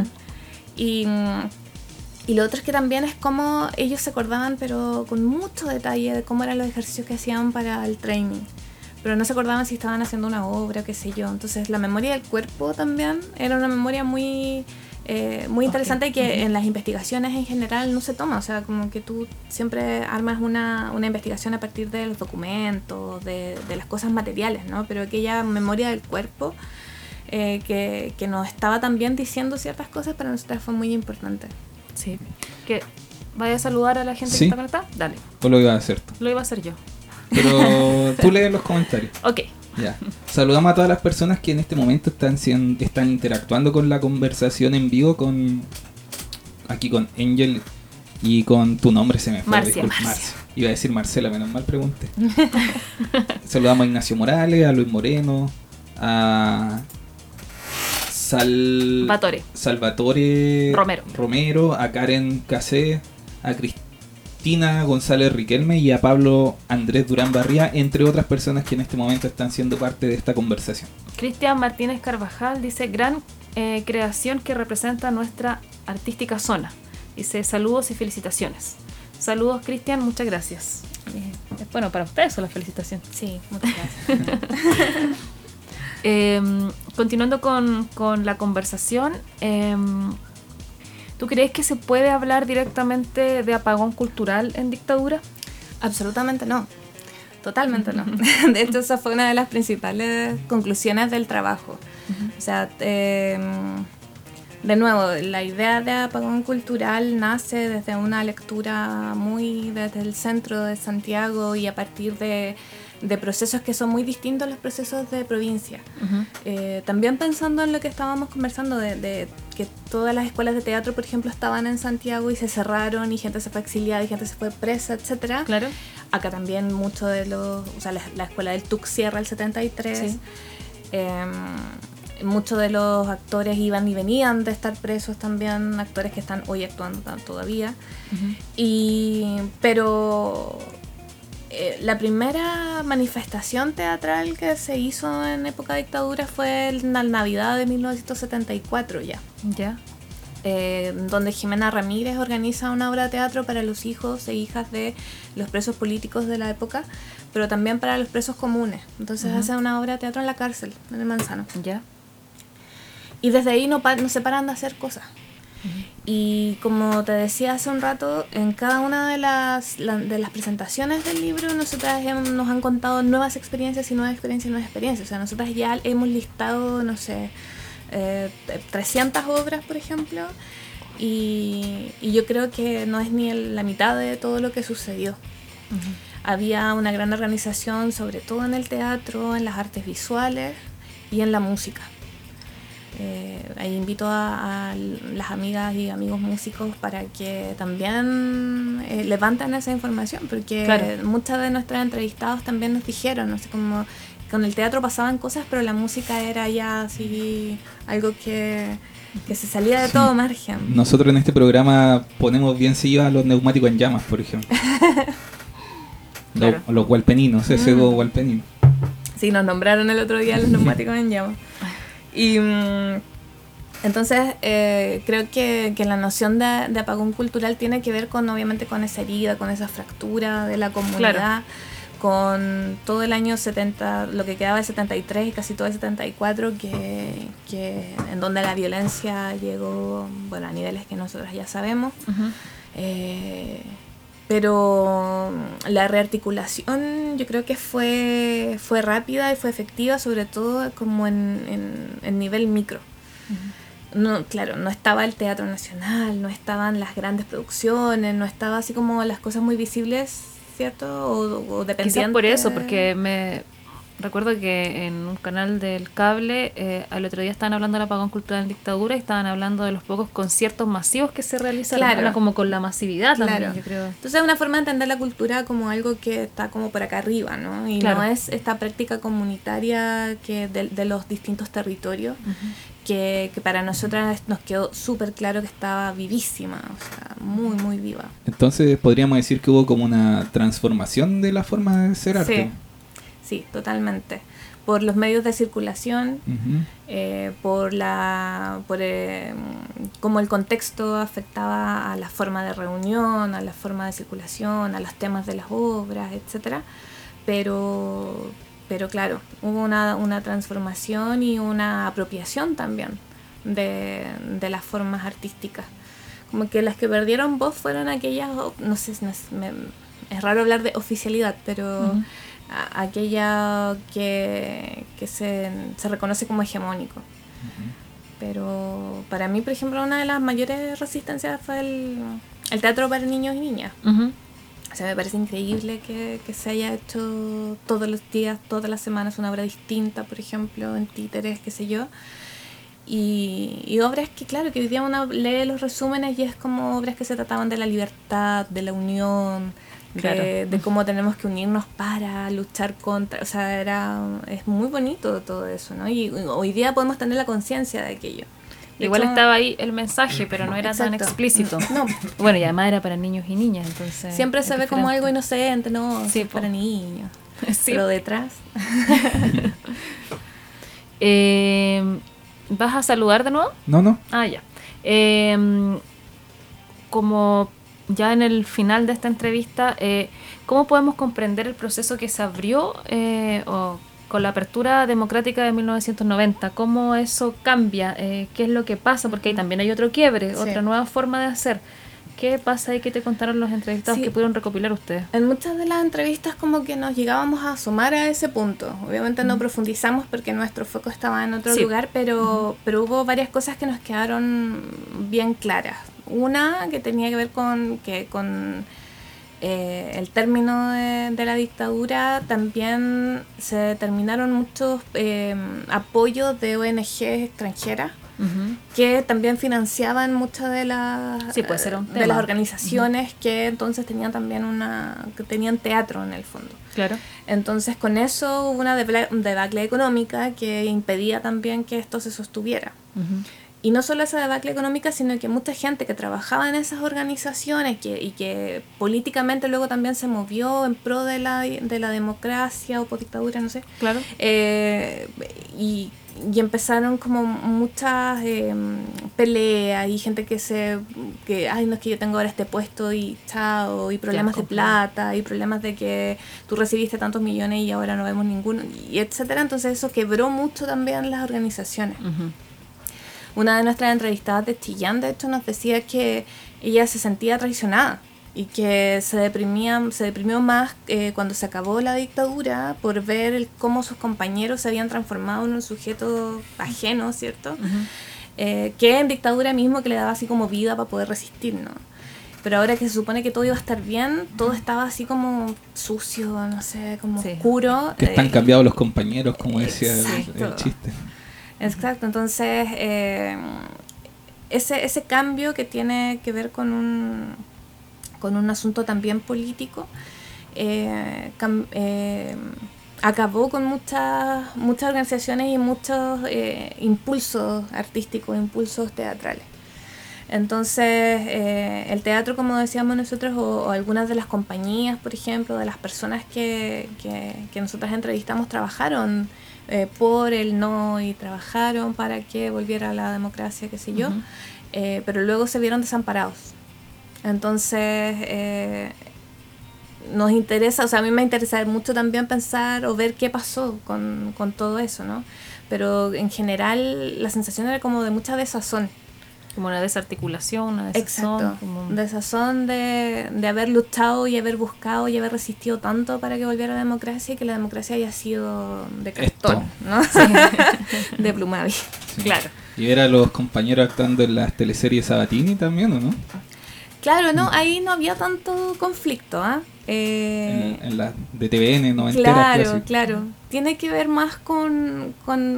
Y lo otro es que también es como ellos se acordaban, pero con mucho detalle, de cómo eran los ejercicios que hacían para el training. Pero no se acordaban si estaban haciendo una obra, qué sé yo. Entonces la memoria del cuerpo también era una memoria muy interesante y que en las investigaciones en general no se toma. O sea, como que tú siempre armas una investigación a partir de los documentos, de las cosas materiales, ¿no? Pero aquella memoria del cuerpo que nos estaba también diciendo ciertas cosas para nosotras fue muy importante. Sí. Que vaya a saludar a la gente Sí. que está conectada. Dale, ¿O lo iba a hacer tú? lo iba a hacer yo. Pero tú lees los comentarios. Ok. Ya. Saludamos a todas las personas que en este momento están interactuando con la conversación en vivo aquí con Angel y con tu nombre se me fue. Marcia. disculpa, Marcia. Iba a decir Marcela, menos mal pregunté. Saludamos a Ignacio Morales, a Luis Moreno, a Salvatore Romero, a Karen Casé, a Cristina González Riquelme y a Pablo Andrés Durán Barría, entre otras personas que en este momento están siendo parte de esta conversación. Cristian Martínez Carvajal dice, gran creación que representa nuestra artística zona. Dice, saludos y felicitaciones. Saludos, Cristian, muchas gracias. Bueno, para ustedes son las felicitaciones. Sí, muchas gracias. Continuando con la conversación, ¿tú crees que se puede hablar directamente de apagón cultural en dictadura? Absolutamente no. Totalmente no. De hecho, esa fue una de las principales conclusiones del trabajo. O sea, de nuevo, la idea de apagón cultural nace desde una lectura muy desde el centro de Santiago y a partir de procesos que son muy distintos a los procesos de provincia. También pensando en lo que estábamos conversando de que todas las escuelas de teatro, por ejemplo, estaban en Santiago y se cerraron y gente se fue exiliada y gente se fue presa, etcétera. Claro. Acá también mucho de los, o sea, la escuela del TUC cierra el 73. Sí. Muchos de los actores iban y venían de estar presos también, actores que están hoy actuando todavía. Pero la primera manifestación teatral que se hizo en época de dictadura fue en la Navidad de 1974 ya. Ya. Donde Jimena Ramírez organiza una obra de teatro para los hijos e hijas de los presos políticos de la época, pero también para los presos comunes. Entonces hace una obra de teatro en la cárcel, en el Manzano. Ya. Y desde ahí no se paran de hacer cosas. Y como te decía hace un rato, en cada una de las presentaciones del libro nosotras nos han contado nuevas experiencias y nuevas experiencias y nuevas experiencias. O sea, nosotras ya hemos listado, no sé, 300 obras, por ejemplo, y yo creo que no es ni la mitad de todo lo que sucedió. Había una gran organización, sobre todo en el teatro, en las artes visuales y en la música. Ahí invito a las amigas y amigos músicos para que también levanten esa información, porque claro, muchas de nuestros entrevistados también nos dijeron, no sé, como con el teatro pasaban cosas, pero la música era ya así algo que se salía de todo margen. Nosotros en este programa ponemos bien seguido a los neumáticos en llamas, por ejemplo. Claro. Los gualpeninos, ese gualpenino. Sí, nos nombraron el otro día los neumáticos en llamas. Y entonces creo que la noción de apagón cultural tiene que ver con, obviamente, con esa herida, con esa fractura de la comunidad, claro, con todo el año 70, lo que quedaba del 73 y casi todo el 74, que en donde la violencia llegó, bueno, a niveles que nosotros ya sabemos. Pero la rearticulación yo creo que fue rápida y fue efectiva, sobre todo como en nivel micro. No, claro, no estaba el Teatro Nacional, no estaban las grandes producciones, no estaba así como las cosas muy visibles, ¿cierto? O dependientes. Quizás por eso, porque me recuerdo que en un canal del cable al otro día estaban hablando del apagón cultural en dictadura y estaban hablando de los pocos conciertos masivos que se realizaron. Claro. Era como con la masividad también, Claro. yo creo. Entonces es una forma de entender la cultura como algo que está como por acá arriba, ¿no? Y Claro. no es esta práctica comunitaria que de los distintos territorios, que para nosotras nos quedó súper claro que estaba vivísima, o sea, muy, muy viva. Entonces podríamos decir que hubo como una transformación de la forma de ser arte. Sí, totalmente. Por los medios de circulación, Ujú. por cómo el contexto afectaba a la forma de reunión, a la forma de circulación, a los temas de las obras, etcétera. Pero claro, hubo una transformación y una apropiación también de las formas artísticas. Como que las que perdieron voz fueron aquellas, no sé, es raro hablar de oficialidad, pero aquella que se reconoce como hegemónico. Pero para mí, por ejemplo, una de las mayores resistencias fue el teatro para niños y niñas. O sea, me parece increíble que se haya hecho todos los días, todas las semanas, una obra distinta, por ejemplo, en títeres, qué sé yo. Y obras que, claro, que hoy día uno lee los resúmenes y es como obras que se trataban de la libertad, de la unión, Claro. de cómo tenemos que unirnos para luchar contra... O sea, es muy bonito todo eso, ¿no? Y hoy día podemos tener la conciencia de aquello. De Igual hecho, estaba ahí el mensaje, pero no era tan Exacto. explícito. No. Bueno, y además era para niños y niñas, entonces... siempre se es ve como diferente. algo inocente, ¿no? Sí, Es para niños. Sí. Pero detrás... ¿Vas a saludar de nuevo? No. Ah, ya. Como ya en el final de esta entrevista, ¿cómo podemos comprender el proceso que se abrió con la apertura democrática de 1990? ¿Cómo eso cambia? ¿Qué es lo que pasa? Porque ahí también hay otro quiebre, Sí. otra nueva forma de hacer. ¿Qué pasa ahí? ¿Qué te contaron los entrevistados Sí. que pudieron recopilar ustedes? En muchas de las entrevistas como que nos llegábamos a asomar a ese punto. Obviamente no profundizamos porque nuestro foco estaba en otro Sí. lugar, pero hubo varias cosas que nos quedaron bien claras. Una que tenía que ver con el término de la dictadura, también se determinaron muchos apoyos de ONGs extranjeras que también financiaban muchas de las Sí, puede ser un de tema. las organizaciones que entonces tenían también que tenían teatro en el fondo. Claro. Entonces con eso hubo una debacle económica que impedía también que esto se sostuviera. Y no solo esa debacle económica, sino que mucha gente que trabajaba en esas organizaciones y que políticamente luego también se movió en pro de la democracia o por dictadura, no sé. Claro. Y empezaron como muchas peleas y gente ay, no es que yo tengo ahora este puesto y chao, y problemas de plata, y problemas de que tú recibiste tantos millones y ahora no vemos ninguno, y etcétera. Entonces eso quebró mucho también las organizaciones. Una de nuestras entrevistadas de Chillán, de hecho, nos decía que ella se sentía traicionada y que se deprimió más cuando se acabó la dictadura por ver cómo sus compañeros se habían transformado en un sujeto ajeno, ¿cierto? Que en dictadura mismo, que le daba así como vida para poder resistir, ¿no? Pero ahora que se supone que todo iba a estar bien, todo estaba así como sucio, no sé, como Sí. oscuro. Que están cambiados los compañeros, como decía el Exacto. chiste. Exacto, entonces ese cambio que tiene que ver con un asunto también político acabó con muchas organizaciones y muchos impulsos artísticos, impulsos teatrales. Entonces el teatro, como decíamos nosotros, o algunas de las compañías, por ejemplo, de las personas que nosotras entrevistamos, trabajaron por el no y trabajaron para que volviera la democracia, qué sé yo, pero luego se vieron desamparados. Entonces nos interesa, o sea, a mí me interesa mucho también pensar o ver qué pasó con todo eso, ¿no? Pero en general la sensación era como de mucha desazón. Como una desarticulación, una desazón. Exacto, Como... desazón de haber luchado y haber buscado y haber resistido tanto para que volviera la democracia y que la democracia haya sido de cartón, ¿no? De Plumavi. Sí. Claro. Y ver a los compañeros actuando en las teleseries Sabatini también, ¿o no? Claro, no, ahí no había tanto conflicto, ¿ah? En las de TVN, noventeras. Claro, casi. claro. Tiene que ver más con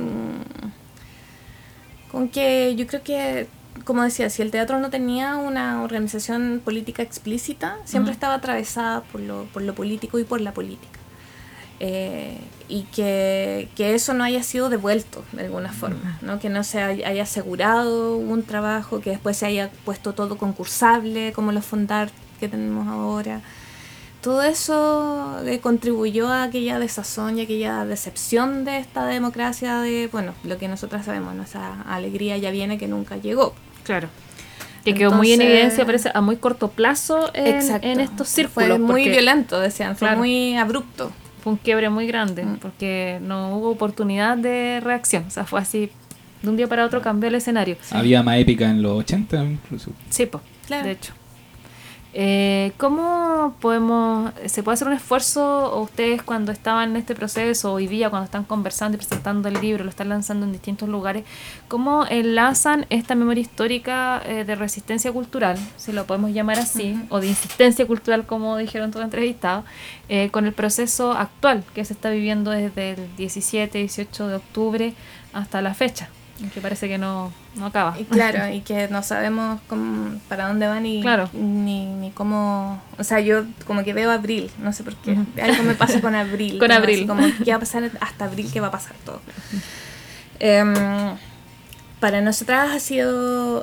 que yo creo que, como decía, si el teatro no tenía una organización política explícita, siempre estaba atravesada por lo político y por la política. Y que eso no haya sido devuelto de alguna forma, ¿no? Que no se haya asegurado un trabajo, que después se haya puesto todo concursable, como los Fondart que tenemos ahora. Todo eso contribuyó a aquella desazón y aquella decepción de esta democracia, de, bueno, lo que nosotras sabemos, ¿no? Esa alegría ya viene que nunca llegó. Claro. Que quedó muy en evidencia, parece, a muy corto plazo en estos círculos. Fue muy porque, violento, decían, fue claro, muy abrupto. fue un quiebre muy grande, porque no hubo oportunidad de reacción. O sea, fue así, de un día para otro cambió el escenario. Había más épica en los 80 incluso. Sí, pues, Claro. de hecho. ¿Cómo se puede hacer un esfuerzo, o ustedes cuando estaban en este proceso, hoy día cuando están conversando y presentando el libro, lo están lanzando en distintos lugares, cómo enlazan esta memoria histórica de resistencia cultural, si lo podemos llamar así, o de insistencia cultural, como dijeron todos los entrevistados, con el proceso actual que se está viviendo desde el 17, 18 de octubre hasta la fecha? Que parece que no acaba. Y claro, y que no sabemos para dónde va ni cómo... O sea, yo como que veo abril, no sé por qué. Algo me pasa con abril. Con abril. Como qué va a pasar hasta abril, qué va a pasar todo. Para nosotras ha sido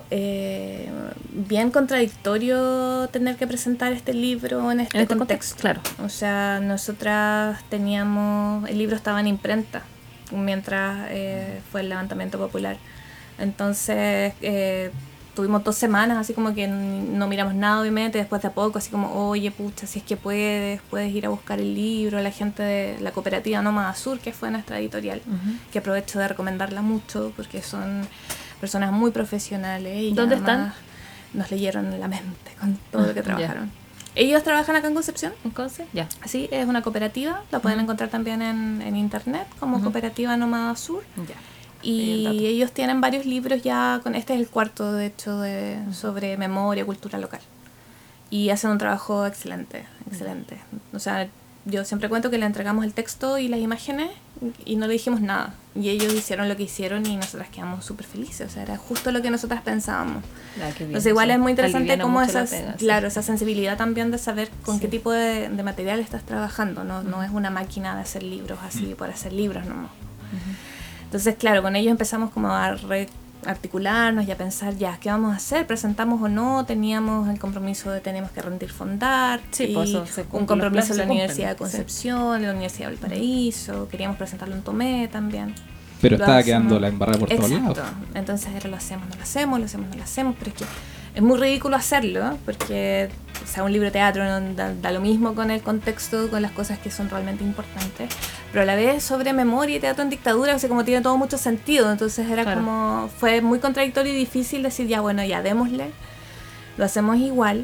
bien contradictorio tener que presentar este libro en este contexto. Claro. O sea, nosotras teníamos... El libro estaba en imprenta mientras fue el levantamiento popular. Entonces tuvimos 2 semanas así como que no miramos nada, obviamente. Después de a poco así como, oye, pucha, si es que puedes ir a buscar el libro. La gente de la cooperativa Nómada Sur, que fue nuestra editorial, que aprovecho de recomendarla mucho porque son personas muy profesionales y ¿dónde están? Nos leyeron la mente con todo lo que trabajaron. Ellos trabajan acá en Concepción. Entonces, ya. Sí, es una cooperativa, la pueden encontrar también en internet como Cooperativa Nómada Sur. Ya. Y ellos tienen varios libros ya, este es el 4 de hecho sobre memoria, cultura local. Y hacen un trabajo excelente, excelente. O sea, yo siempre cuento que le entregamos el texto y las imágenes y no le dijimos nada. Y ellos hicieron lo que hicieron y nosotras quedamos súper felices. O sea, era justo lo que nosotras pensábamos. Entonces igual es muy interesante cómo esa sensibilidad también de saber con qué tipo de material estás trabajando. No es una máquina de hacer libros así por hacer libros nomás. Entonces, claro, con ellos empezamos como a articularnos y a pensar, ya, ¿qué vamos a hacer? ¿Presentamos o no? Teníamos el compromiso de tenemos que rendir Fondart, sí, pues un compromiso en la Universidad de Concepción, en la Universidad de Valparaíso, queríamos presentarlo en Tomé también. Pero estaba quedando la embarrada por todos lados. Entonces era lo hacemos, no lo hacemos, pero es que es muy ridículo hacerlo, porque o sea, un libro de teatro da lo mismo con el contexto, con las cosas que son realmente importantes, pero a la vez sobre memoria y teatro en dictadura, o sea, como tiene todo mucho sentido, entonces era como, fue muy contradictorio y difícil decir, ya bueno, ya démosle, lo hacemos igual.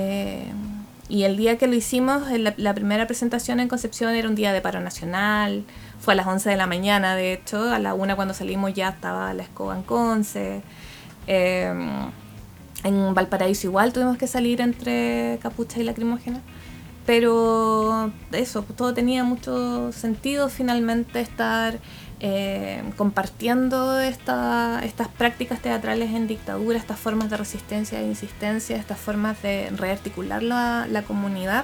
Y el día que lo hicimos, la primera presentación en Concepción era un día de paro nacional, fue a las 11 de la mañana, de hecho, a la 1 cuando salimos ya estaba la escoba en Conce. En Valparaíso igual tuvimos que salir entre capucha y lacrimógena, pero eso, todo tenía mucho sentido finalmente estar compartiendo estas prácticas teatrales en dictadura, estas formas de resistencia e insistencia, estas formas de rearticular la comunidad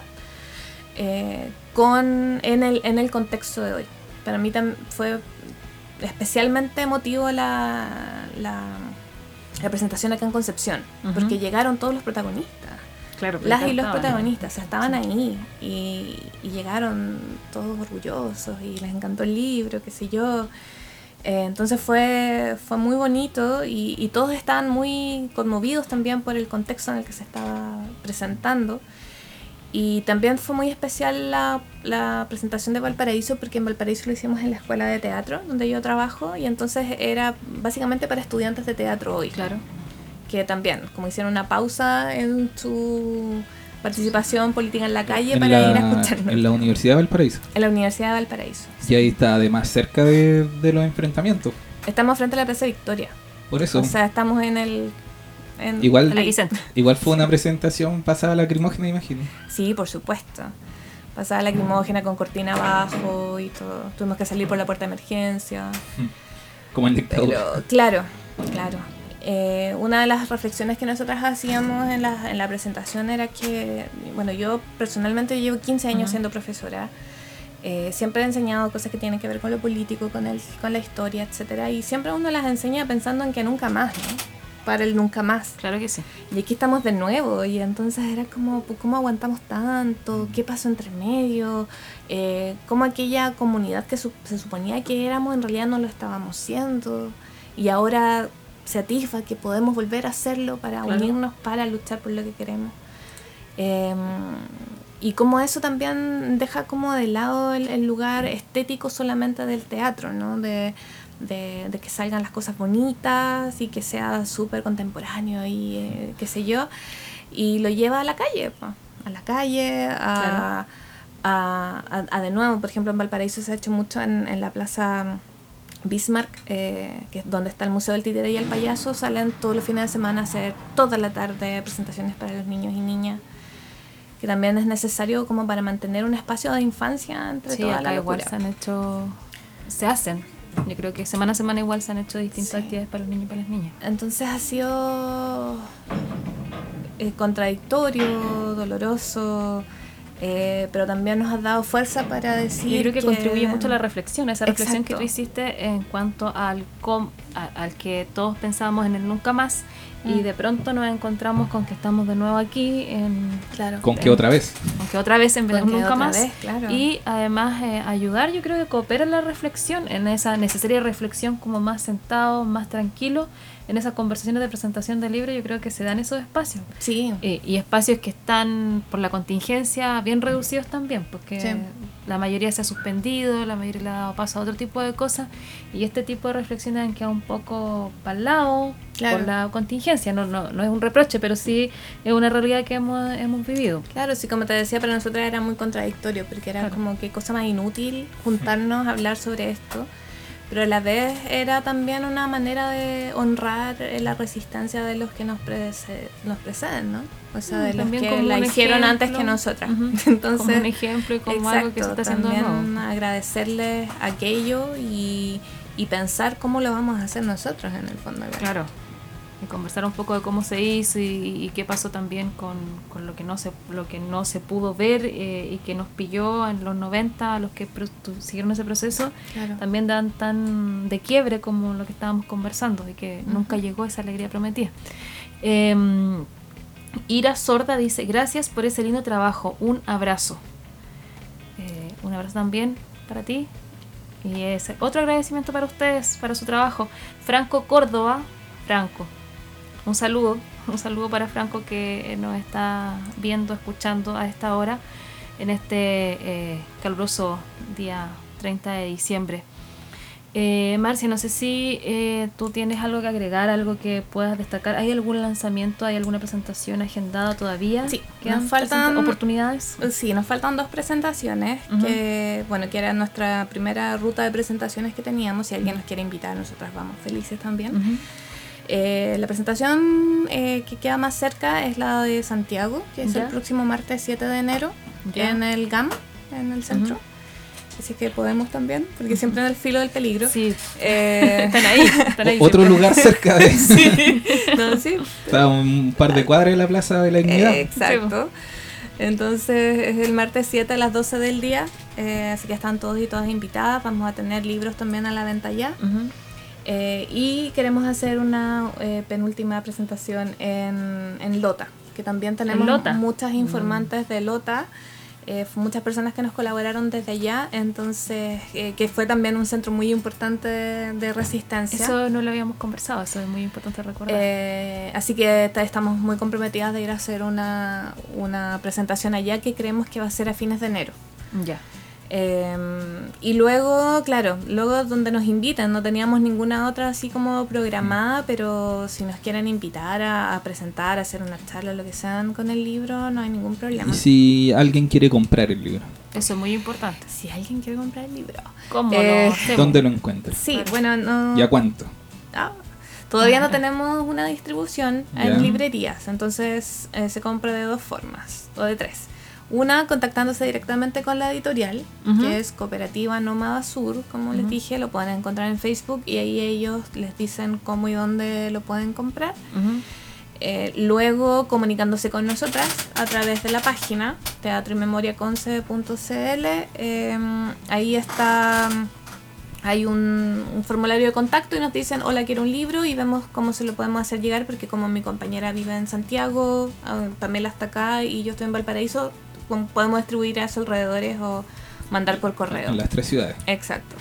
en el contexto de hoy. Para mí fue especialmente emotivo la presentación acá en Concepción, porque llegaron todos los protagonistas. Claro, las y los protagonistas, o sea, estaban ahí y llegaron todos orgullosos y les encantó el libro, qué sé yo. Entonces fue muy bonito y todos estaban muy conmovidos también por el contexto en el que se estaba presentando. Y también fue muy especial la presentación de Valparaíso, porque en Valparaíso lo hicimos en la escuela de teatro donde yo trabajo, y entonces era básicamente para estudiantes de teatro hoy. Claro. Que también, como hicieron una pausa en su participación política en la calle para ir a escucharnos. En la Universidad de Valparaíso. En la Universidad de Valparaíso. Y ahí está además cerca de los enfrentamientos. Estamos frente a la Plaza Victoria. Por eso. O sea, estamos en el... Igual, El epicentro. igual fue una presentación pasada lacrimógena, imagino. Sí, por supuesto. Pasada lacrimógena con cortina abajo y todo. Tuvimos que salir por la puerta de emergencia. Como en dictadura. Pero, claro. Una de las reflexiones que nosotras hacíamos en la presentación era que, bueno, yo personalmente llevo 15 años siendo profesora. Siempre he enseñado cosas que tienen que ver con lo político, con la historia, etcétera, y siempre uno las enseña pensando en que nunca más, ¿no? Para el nunca más. Claro que sí. Y aquí estamos de nuevo, y entonces era como, pues, ¿cómo aguantamos tanto? ¿Qué pasó entre medio? ¿Cómo aquella comunidad que se suponía que éramos en realidad no lo estábamos siendo? Y ahora se atisba que podemos volver a hacerlo para unirnos, para luchar por lo que queremos. Y como eso también deja como de lado el lugar estético solamente del teatro, ¿no? De que salgan las cosas bonitas y que sea súper contemporáneo y qué sé yo, y lo lleva a la calle, a de nuevo, por ejemplo en Valparaíso se ha hecho mucho en la plaza Bismarck, que es donde está el Museo del Títere y el Payaso. Salen todos los fines de semana a hacer toda la tarde presentaciones para los niños y niñas, que también es necesario como para mantener un espacio de infancia entre toda la locura. Igual se hacen. Yo creo que semana a semana igual se han hecho distintas actividades para los niños y para las niñas. Entonces ha sido contradictorio, doloroso, pero también nos ha dado fuerza para decir. Yo creo que contribuye mucho a la reflexión, esa reflexión Exacto. que tú hiciste en cuanto al que todos pensábamos en el nunca más, y de pronto nos encontramos con que estamos de nuevo aquí ¿Con qué otra vez? con que otra vez en vez de Con un que nunca otra más, vez, claro. y además ayudar, yo creo que coopera en la reflexión, en esa necesaria reflexión, como más sentado, más tranquilo, en esas conversaciones de presentación del libro. Yo creo que se dan esos espacios. Sí. Y espacios que están por la contingencia bien reducidos también, porque Sí. la mayoría se ha suspendido, la mayoría le ha dado paso a otro tipo de cosas, y este tipo de reflexiones han quedado un poco para el lado. Claro. Por la contingencia. No es un reproche, pero sí es una realidad que hemos vivido. Claro, sí, como te decía, para nosotros era muy contradictorio, porque era como que cosa más inútil juntarnos a hablar sobre esto, pero a la vez era también una manera de honrar la resistencia de los que nos preceden, ¿no? O sea, de los También que como la un hicieron ejemplo. antes que nosotras. Ujú. Entonces, Como un ejemplo y como algo que se está haciendo de también nuevo. agradecerles aquello y pensar cómo lo vamos a hacer nosotros en el fondo. ¿verdad? Claro. Y conversar un poco de cómo se hizo y qué pasó también con lo que no se pudo ver, y que nos pilló en los 90, a los que siguieron ese proceso. Claro. También dan tan de quiebre como lo que estábamos conversando, y que nunca llegó esa alegría prometida. Ira Sorda dice: gracias por ese lindo trabajo, un abrazo. Un abrazo también para ti, y otro agradecimiento para ustedes, para su trabajo. Franco Córdoba, Franco, un saludo para Franco, que nos está viendo, escuchando a esta hora en este caluroso día 30 de diciembre. Marcia, no sé si tú tienes algo que agregar, algo que puedas destacar. ¿Hay algún lanzamiento, hay alguna presentación agendada todavía? Sí, ¿Quedan nos faltan oportunidades? Sí, nos faltan 2 presentaciones, que era nuestra primera ruta de presentaciones que teníamos. Si alguien nos quiere invitar, nosotras vamos felices también. La presentación que queda más cerca es la de Santiago, que es el próximo martes 7 de enero, en el GAM, en el centro. Así que podemos también, porque siempre en el filo del peligro. Sí, están ahí. Otro siempre. lugar cerca de eso. No, sí. Está un par de cuadras de la Plaza de la Dignidad. Exacto. Entonces es el martes 7 a las 12 del día, así que están todos y todas invitadas. Vamos a tener libros también a la venta ya. Y queremos hacer una penúltima presentación en Lota, que también tenemos muchas informantes de Lota. muchas personas que nos colaboraron desde allá, entonces que fue también un centro muy importante de resistencia. Eso no lo habíamos conversado, eso es muy importante recordar. Así que estamos muy comprometidas de ir a hacer una presentación allá que creemos que va a ser a fines de enero. Ya. Y luego, claro, luego donde nos invitan, no teníamos ninguna otra así como programada, pero si nos quieren invitar a presentar, a hacer una charla, lo que sean con el libro, no hay ningún problema. Y si alguien quiere comprar el libro, Eso es muy importante. Si alguien quiere comprar el libro. ¿Cómo lo hacemos? ¿dónde lo encuentra? Sí, bueno, no... ¿Y a cuánto? Todavía no tenemos una distribución Ya. en librerías, entonces se compra de 2 formas, o de 3. Una, contactándose directamente con la editorial, Ujú. que es Cooperativa Nómada Sur, como les dije, lo pueden encontrar en Facebook y ahí ellos les dicen cómo y dónde lo pueden comprar. Ujú. Luego comunicándose con nosotras a través de la página teatroymemoriaconce.cl. Ahí está, hay un formulario de contacto y nos dicen hola, quiero un libro, y vemos cómo se lo podemos hacer llegar, porque como mi compañera vive en Santiago, Pamela está acá y yo estoy en Valparaíso, podemos distribuir a sus alrededores o mandar por correo. En las 3 ciudades. Exacto.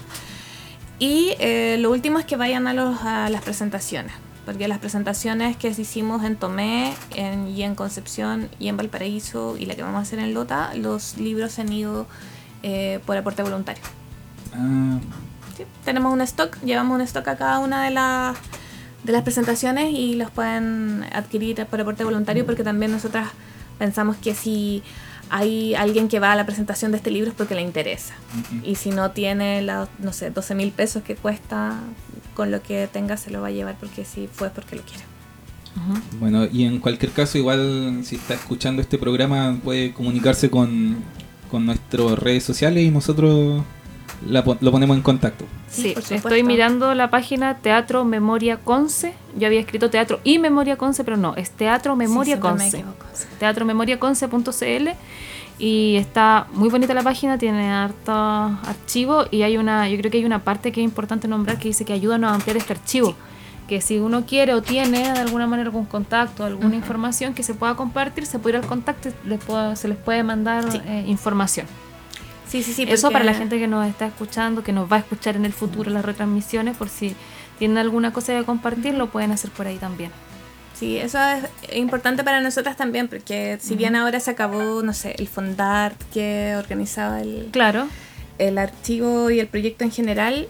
Y lo último es que vayan a las presentaciones, porque las presentaciones que hicimos en Tomé y en Concepción y en Valparaíso y la que vamos a hacer en Lota, los libros se han ido por aporte voluntario. Ah, Sí, tenemos un stock, llevamos un stock a cada una de las presentaciones y los pueden adquirir por aporte voluntario, porque también nosotras pensamos que si hay alguien que va a la presentación de este libro es porque le interesa. Y si no tiene, no sé, 12,000 pesos que cuesta, con lo que tenga se lo va a llevar, porque si fue porque lo quiere. Ujú. bueno, y en cualquier caso, igual si está escuchando este programa, puede comunicarse con nuestras redes sociales y nosotros lo ponemos en contacto. Sí, por supuesto. estoy mirando la página Teatro Memoria Conce. Yo había escrito Teatro y Memoria Conce, pero no, es Teatro Memoria Sí, siempre me Conce. equivoco, sí. teatromemoriaconce.cl, y está muy bonita la página, tiene hartos archivos, y yo creo que hay una parte que es importante nombrar que dice que ayúdanos a ampliar este archivo, que si uno quiere o tiene de alguna manera algún contacto, alguna información que se pueda compartir, se puede ir al contacto y se les puede mandar Sí. información. Sí, Eso porque- para la gente que nos está escuchando, que nos va a escuchar en el futuro las retransmisiones, por si tienen alguna cosa que compartir, lo pueden hacer por ahí también. Sí, eso es importante para nosotras también, porque si bien ahora se acabó, no sé, el Fondart que organizaba Claro. el archivo y el proyecto en general,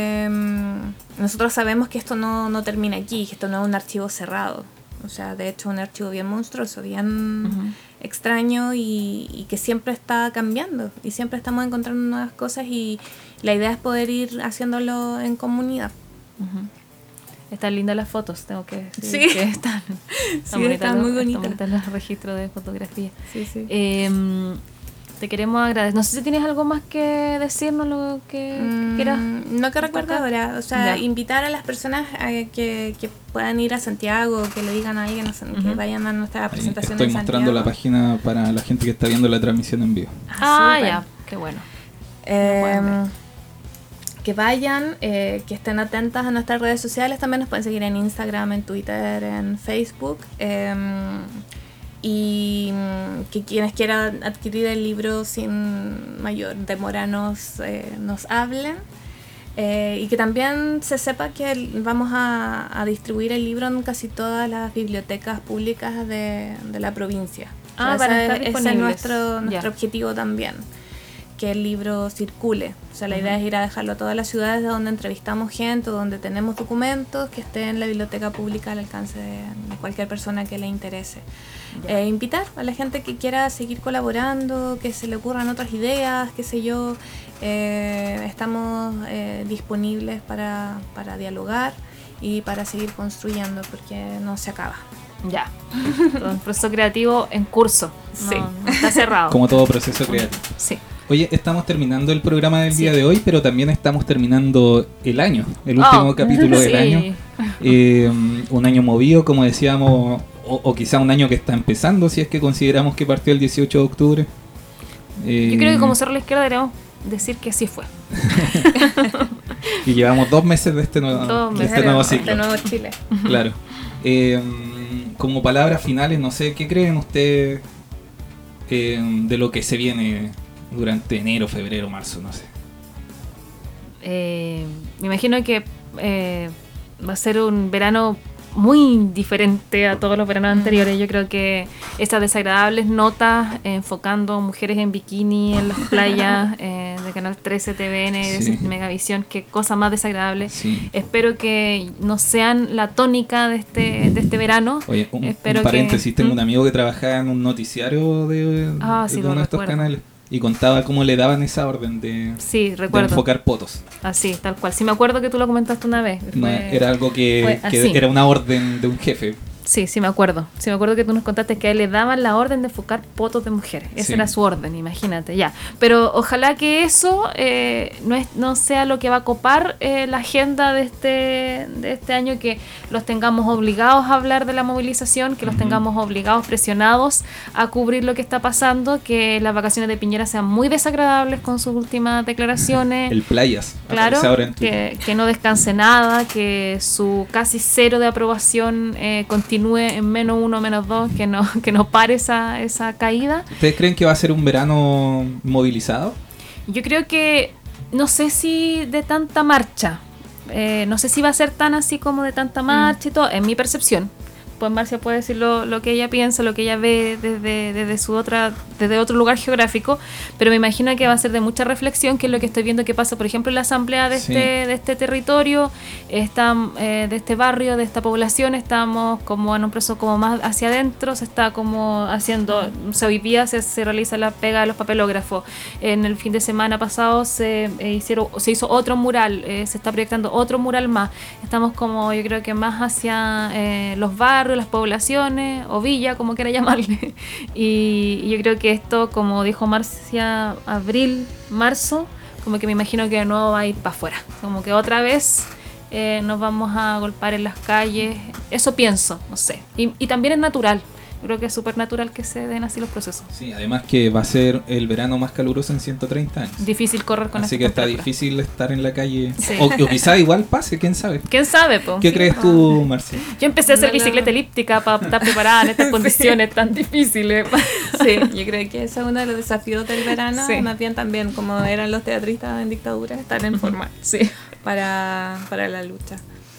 nosotros sabemos que esto no termina aquí, que esto no es un archivo cerrado. O sea, de hecho, un archivo bien monstruoso, bien Ujú. extraño y que siempre está cambiando y siempre estamos encontrando nuevas cosas, y la idea es poder ir haciéndolo en comunidad. Ujú. Están lindas las fotos, tengo que decir Sí. que están, Sí, están muy bonitas. Están los registros de fotografía. Sí, sí. Te queremos agradecer. No sé si tienes algo más que decirnos, lo que quieras. No que recuerdo ahora, o sea, Ya. invitar a las personas a que puedan ir a Santiago, que le digan a alguien que Ujú. vayan a nuestra Ahí presentación estoy en mostrando Santiago. la página para la gente que está viendo la transmisión en vivo. Súper. Ya, qué bueno. Em, pueden ver. que vayan, que estén atentas a nuestras redes sociales, también nos pueden seguir en Instagram, en Twitter, en Facebook, y que quienes quieran adquirir el libro sin mayor demora nos hablen, y que también se sepa que vamos a distribuir el libro en casi todas las bibliotecas públicas de la provincia. Ah, van a estar ese es disponibles. nuestro Ya. objetivo también, que el libro circule. O sea, la idea es ir a dejarlo a todas las ciudades de donde entrevistamos gente, donde tenemos documentos, que esté en la biblioteca pública al alcance de cualquier persona que le interese. Invitar a la gente que quiera seguir colaborando, que se le ocurran otras ideas, qué sé yo. Estamos disponibles para dialogar y para seguir construyendo, porque no se acaba. Ya. Todo un proceso creativo en curso. No, Sí. no está cerrado. Como todo proceso creativo. Sí. Oye, estamos terminando el programa del Sí. día de hoy, pero también estamos terminando el año, el último Oh, capítulo del sí. año. Un año movido, como decíamos, o quizá un año que está empezando, si es que consideramos que partió el 18 de octubre. Yo creo que como Cerro a la Izquierda deberíamos decir que así fue. Y llevamos 2 meses de este nuevo, 2 de este meses. nuevo ciclo. De nuevo Chile. Claro. Como palabras finales, no sé, ¿qué creen ustedes de lo que se viene durante enero, febrero, marzo, no sé? Me imagino que va a ser un verano muy diferente a todos los veranos anteriores. Yo creo que esas desagradables notas enfocando mujeres en bikini en las playas de Canal 13, TVN, de Megavisión, qué cosa más desagradable. Sí. Espero que no sean la tónica de este verano. Oye, un Espero paréntesis, tengo un amigo que trabajaba en un noticiario de uno de estos canales y contaba cómo le daban esa orden de enfocar potos. Así, tal cual. Sí, me acuerdo que tú lo comentaste una vez. No, era algo que era una orden de un jefe. Sí, me acuerdo. Sí, me acuerdo que tú nos contaste que a él le daban la orden de enfocar potos de mujeres. Esa era su orden, imagínate, ya. Pero ojalá que eso no sea lo que va a copar la agenda de este año, que los tengamos obligados a hablar de la movilización, que los tengamos obligados, presionados a cubrir lo que está pasando, que las vacaciones de Piñera sean muy desagradables con sus últimas declaraciones. El playas. Claro, que no descanse nada, que su casi cero de aprobación continúe en -1, -2, que no pare esa caída. ¿Ustedes creen que va a ser un verano movilizado? Yo creo que, no sé si de tanta marcha, no sé si va a ser tan así como de tanta marcha y todo, en mi percepción. Pues Marcia puede decir lo que ella piensa, lo que ella ve desde otro lugar geográfico, pero me imagino que va a ser de mucha reflexión, que es lo que estoy viendo que pasa, por ejemplo, en la asamblea de este territorio, de este barrio, de esta población. Estamos como en un proceso como más hacia adentro, se está como haciendo, hoy día se realiza la pega de los papelógrafos. En el fin de semana pasado se hizo otro mural, se está proyectando otro mural más. Estamos como, yo creo que más hacia los barrios, las poblaciones o villa, como quiera llamarle, y yo creo que esto, como dijo Marcia, abril, marzo, como que me imagino que de nuevo va a ir para afuera, como que otra vez nos vamos a golpear en las calles, eso pienso, no sé, y también es natural. Creo que es súper natural que se den así los procesos. Sí, además que va a ser el verano más caluroso en 130 años. Difícil correr con así que está difícil estar en la calle. Sí. O quizá igual pase, quién sabe. ¿Quién sabe, po? ¿Qué crees tú, Marcia? Yo empecé a hacer bicicleta elíptica para estar preparada en estas condiciones tan difíciles. Sí, yo creo que ese es uno de los desafíos del verano. Más bien también, como eran los teatristas en dictadura, estar en forma para la lucha.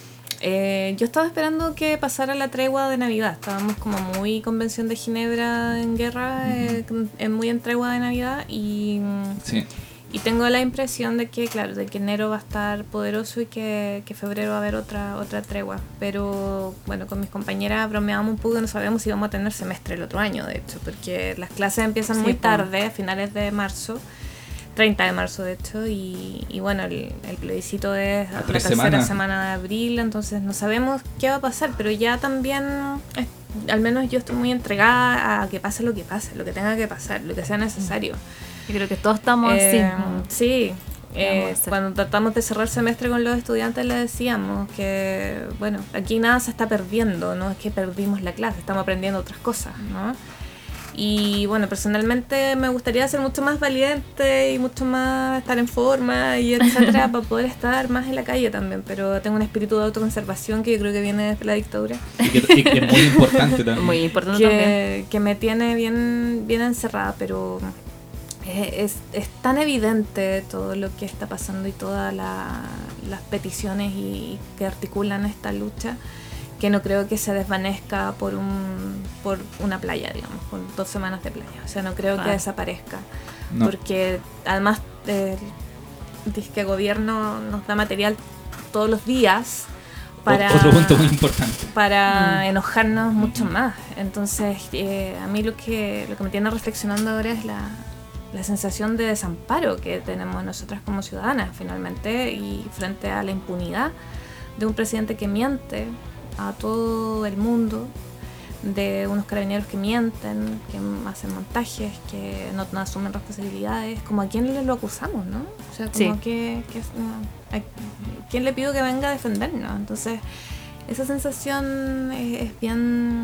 Yo estaba esperando que pasara la tregua de Navidad. Estábamos como muy Convención de Ginebra en guerra, muy en tregua de Navidad, y tengo la impresión de que, claro, de que enero va a estar poderoso y que febrero va a haber otra tregua. Pero bueno, con mis compañeras bromeábamos un poco, no sabemos si vamos a tener semestre el otro año, de hecho, porque las clases empiezan muy tarde, a finales de marzo. 30 de marzo, de hecho, y bueno, el plebiscito es la tercera semana de abril, entonces no sabemos qué va a pasar, pero ya también, al menos yo estoy muy entregada a que pase lo que tenga que pasar, lo que sea necesario. Yo creo que todos estamos así. Sí, cuando tratamos de cerrar semestre con los estudiantes les decíamos que, bueno, aquí nada se está perdiendo, no es que perdimos la clase, estamos aprendiendo otras cosas, ¿no? Y bueno, personalmente me gustaría ser mucho más valiente y mucho más estar en forma y etcétera para poder estar más en la calle también, pero tengo un espíritu de autoconservación que yo creo que viene desde la dictadura y que es muy importante también, muy importante también, que me tiene bien encerrada, pero es tan evidente todo lo que está pasando y todas las peticiones y que articulan esta lucha, que no creo que se desvanezca por una playa, digamos, por 2 semanas de playa. O sea, no creo que desaparezca. No. Porque además el disque gobierno nos da material todos los días para... Otro punto muy importante. Para enojarnos mucho más. Entonces, a mí lo que me tiene reflexionando ahora es la sensación de desamparo que tenemos nosotras como ciudadanas, finalmente, y frente a la impunidad de un presidente que miente a todo el mundo, de unos carabineros que mienten, que hacen montajes, que no asumen responsabilidades. Como a quién lo acusamos, ¿no? O sea, como a quién le pido que venga a defendernos. Entonces, esa sensación es bien,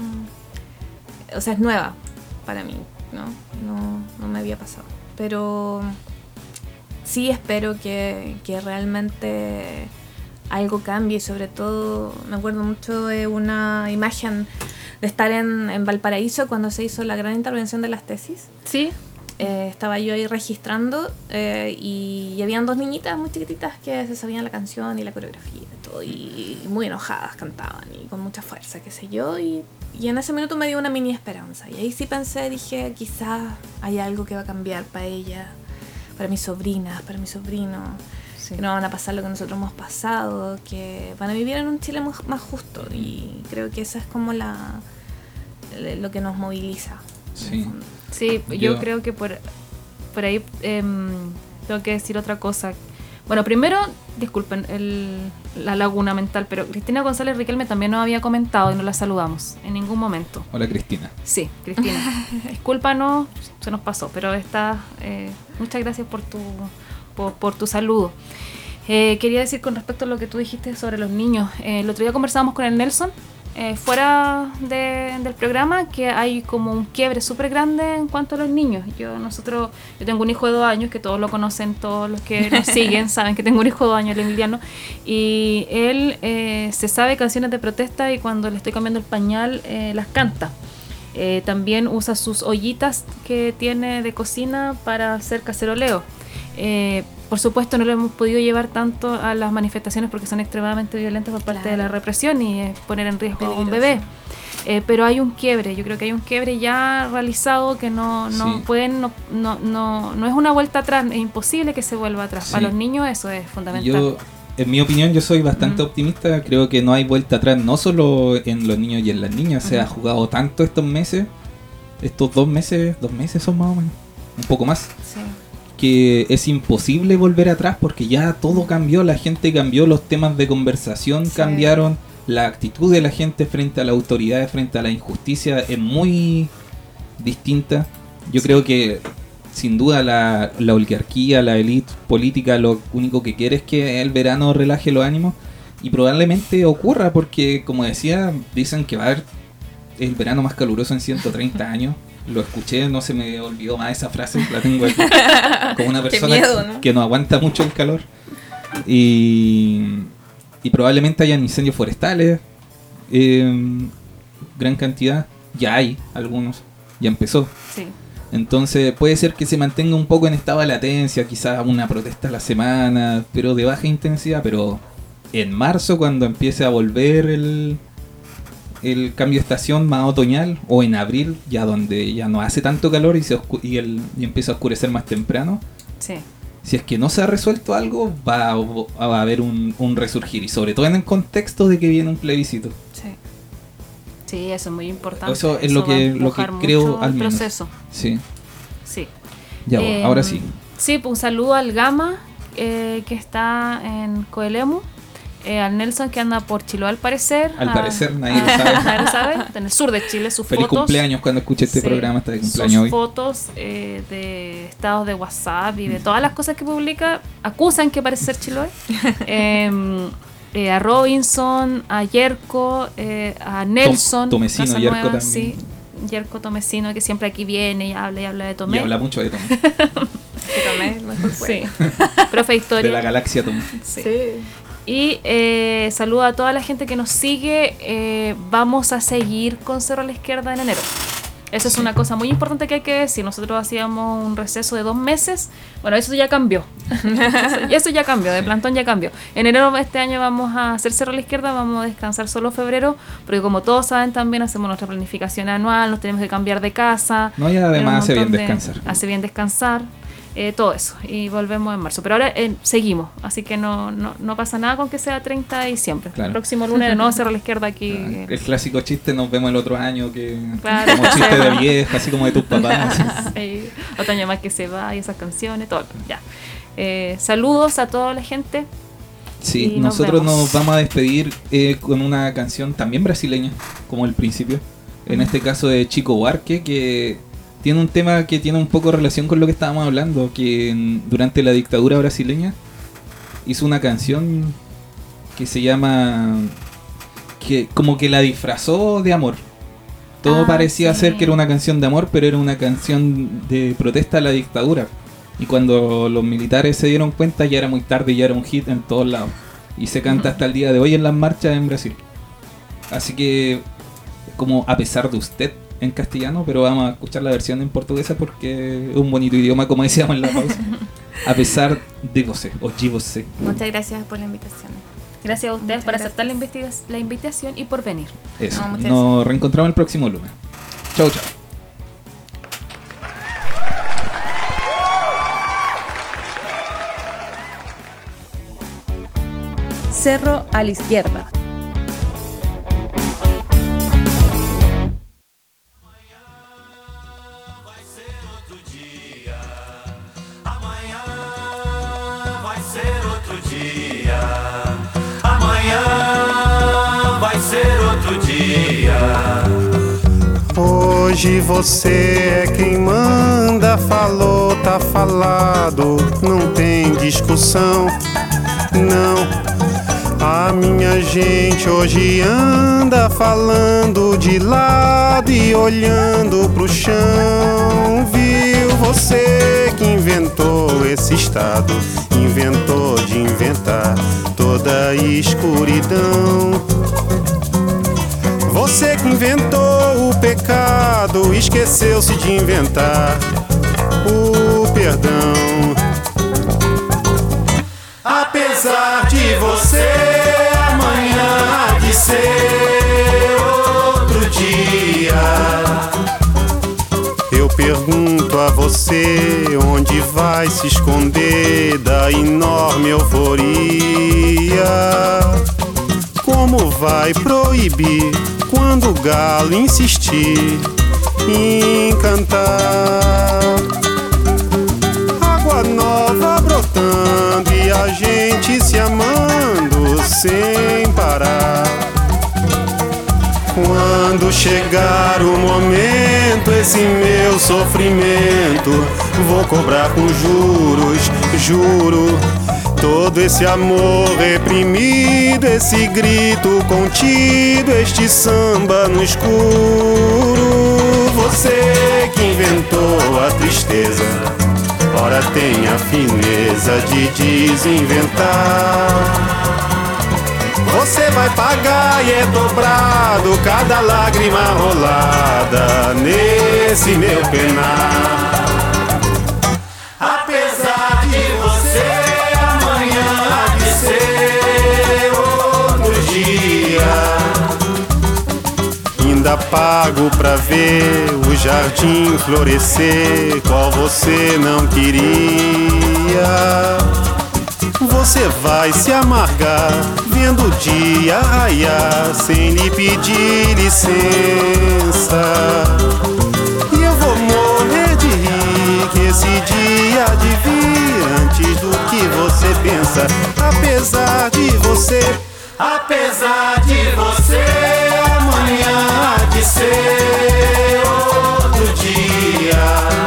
o sea, es nueva para mí, no me había pasado. Pero sí espero que realmente algo cambie, y sobre todo me acuerdo mucho de una imagen estar en Valparaíso cuando se hizo la gran intervención de las tesis. Sí. Estaba yo ahí registrando y habían 2 niñitas muy chiquititas que se sabían la canción y la coreografía y todo, y muy enojadas cantaban y con mucha fuerza, qué sé yo, y en ese minuto me dio una mini esperanza, y ahí sí pensé, dije, quizás hay algo que va a cambiar para ella, para mis sobrinas, para mi sobrino, Sí. que no van a pasar lo que nosotros hemos pasado, que van a vivir en un Chile más justo, y creo que eso es como lo que nos moviliza. en el Sí. fondo. Sí, yo creo que por ahí tengo que decir otra cosa. Bueno, primero, disculpen la laguna mental, pero Cristina González Riquelme también nos había comentado y no la saludamos en ningún momento. Hola, Cristina. Sí, Cristina. Discúlpanos, se nos pasó, pero muchas gracias por tu saludo. Quería decir con respecto a lo que tú dijiste sobre los niños. El otro día conversábamos con el Nelson, fuera del programa, que hay como un quiebre súper grande en cuanto a los niños. Yo tengo un hijo de 2 años, que todos lo conocen, todos los que nos siguen saben que tengo un hijo de 2 años, el Emiliano, y él se sabe canciones de protesta, y cuando le estoy cambiando el pañal las canta. También usa sus ollitas que tiene de cocina para hacer caceroleo. Por supuesto no lo hemos podido llevar tanto a las manifestaciones porque son extremadamente violentas por parte de la represión y es poner en riesgo a un bebé. Pero hay un quiebre, yo creo que hay un quiebre ya realizado que no es una vuelta atrás, es imposible que se vuelva atrás. Sí. Para los niños eso es fundamental. Yo, en mi opinión, yo soy bastante optimista. Creo que no hay vuelta atrás, no solo en los niños y en las niñas. Se ha jugado tanto estos 2 meses son más o menos, un poco más, Sí. que es imposible volver atrás porque ya todo cambió, la gente cambió, los temas de conversación cambiaron, la actitud de la gente frente a la autoridad, frente a la injusticia es muy distinta. Yo creo que sin duda la oligarquía, la élite política lo único que quiere es que el verano relaje los ánimos, y probablemente ocurra porque, como decía, dicen que va a haber el verano más caluroso en 130 años. Lo escuché, no se me olvidó más esa frase, la tengo aquí, como una persona miedo, ¿no? que no aguanta mucho el calor. Y probablemente hayan incendios forestales, gran cantidad, ya hay algunos, ya empezó. Sí. Entonces puede ser que se mantenga un poco en estado de latencia, quizás una protesta a la semana, pero de baja intensidad. Pero en marzo, cuando empiece a volver el cambio de estación más otoñal, o en abril, ya donde ya no hace tanto calor y empieza a oscurecer más temprano, Sí. si es que no se ha resuelto algo, va a haber un resurgir, y sobre todo en el contexto de que viene un plebiscito. Sí. Sí, eso es muy importante. Eso es lo va a que empujar creo, mucho al el menos. proceso. Sí, Sí. ya, bueno, ahora sí. Sí, pues un saludo al Gama, que está en Coelemu, al Nelson, que anda por Chiloé al parecer. Al parecer, nadie lo sabe. Nadie lo sabe. En el sur de Chile, sus Feliz fotos. cumpleaños cuando escuche este Sí, programa, está de cumpleaños sus hoy. fotos de estados de WhatsApp y de todas las cosas que publica acusan que parece ser Chiloé. A Robinson, a Yerko, a Nelson. Tomecino, Casa Yerko Nueva, también. sí. Yerko Tomecino, que siempre aquí viene y habla de Tomé. Y habla mucho de Tomé, Que tomé, mejor fue. Sí. Profe de historia. de la galaxia Tomé. Sí. Sí. Y saludo a toda la gente que nos sigue. Vamos a seguir con Cerro a la Izquierda en enero. Eso es una cosa muy importante que hay que decir. Nosotros hacíamos un receso de 2 meses. Bueno, eso ya cambió. Eso ya cambió, de plantón ya cambió. En enero de este año vamos a hacer Cerro a la Izquierda, vamos a descansar solo febrero, porque como todos saben también hacemos nuestra planificación anual, nos tenemos que cambiar de casa. No, y además hace bien descansar. Hace bien descansar. Todo eso, y volvemos en marzo. Pero ahora seguimos, así que no pasa nada con que sea 30 de diciembre. Claro. El próximo lunes de nuevo Cerro a la Izquierda aquí. El clásico chiste, nos vemos el otro año, que Claro. como chiste de vieja, así como de tus papás. Otro año más que se va, y esas canciones, todo. Ya. Saludos a toda la gente. Sí, Y nos nosotros vemos. nos vamos a despedir con una canción también brasileña, como el principio. En este caso de Chico Buarque, que tiene un tema que tiene un poco relación con lo que estábamos hablando, que durante la dictadura brasileña hizo una canción que se llama, que como que la disfrazó de amor. Todo parecía sí. ser que era una canción de amor, pero era una canción de protesta a la dictadura. Y cuando los militares se dieron cuenta, ya era muy tarde y ya era un hit en todos lados. Y se canta hasta el día de hoy en las marchas en Brasil. Así que como A pesar de usted en castellano, pero vamos a escuchar la versión en portuguesa porque es un bonito idioma, como decíamos en la pausa. A pesar de você, o de você. Muchas gracias por la invitación. Gracias a ustedes Muchas por gracias. aceptar la invitación y por venir. Eso, No, muchas nos reencontramos el próximo lunes. Chau, chau. Cerro a la izquierda. Vai ser outro dia. Amanhã vai ser outro dia. Hoje você é quem manda, falou, tá falado, não tem discussão, não. A minha gente hoje anda falando de lado e olhando pro chão. Viu você que inventou esse estado, inventou de inventar toda a escuridão. Você que inventou o pecado, esqueceu-se de inventar o perdão. Apesar de você, amanhã há de ser outro dia. Eu pergunto a você, onde vai se esconder da enorme euforia? Como vai proibir quando o galo insistir em cantar? Água nova brotando e a gente se amando sem parar. Quando chegar o momento, esse meu sofrimento vou cobrar com juros, juro. Todo esse amor reprimido, esse grito contido, este samba no escuro. Você que inventou a tristeza, ora tem a fineza de desinventar. Você vai pagar e é dobrado cada lágrima rolada nesse meu penar. Apesar de você, amanhã há de ser outro dia. Ainda pago pra ver o jardim florescer, qual você não queria. Você vai se amargar vendo o dia raiar sem lhe pedir licença. E eu vou morrer de rir que esse dia há de vir antes do que você pensa. Apesar de você, amanhã há de ser outro dia.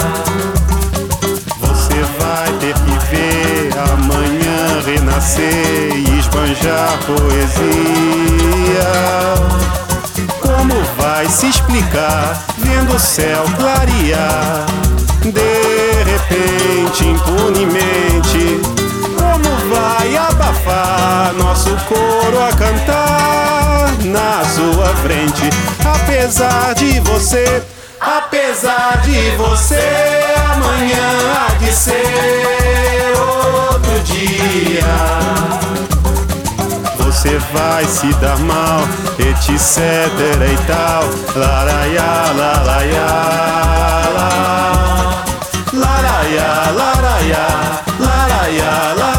Você vai ter que ver amanhã renascer e esbanjar poesia. Como vai se explicar vendo o céu clarear de repente, impunemente? Como vai abafar nosso coro a cantar na sua frente? Apesar de você, amanhã há de ser outro dia. Você vai se dar mal, etc e tal. Laraiá, laraiá, laraiá, laraiá, laraiá, laraiá.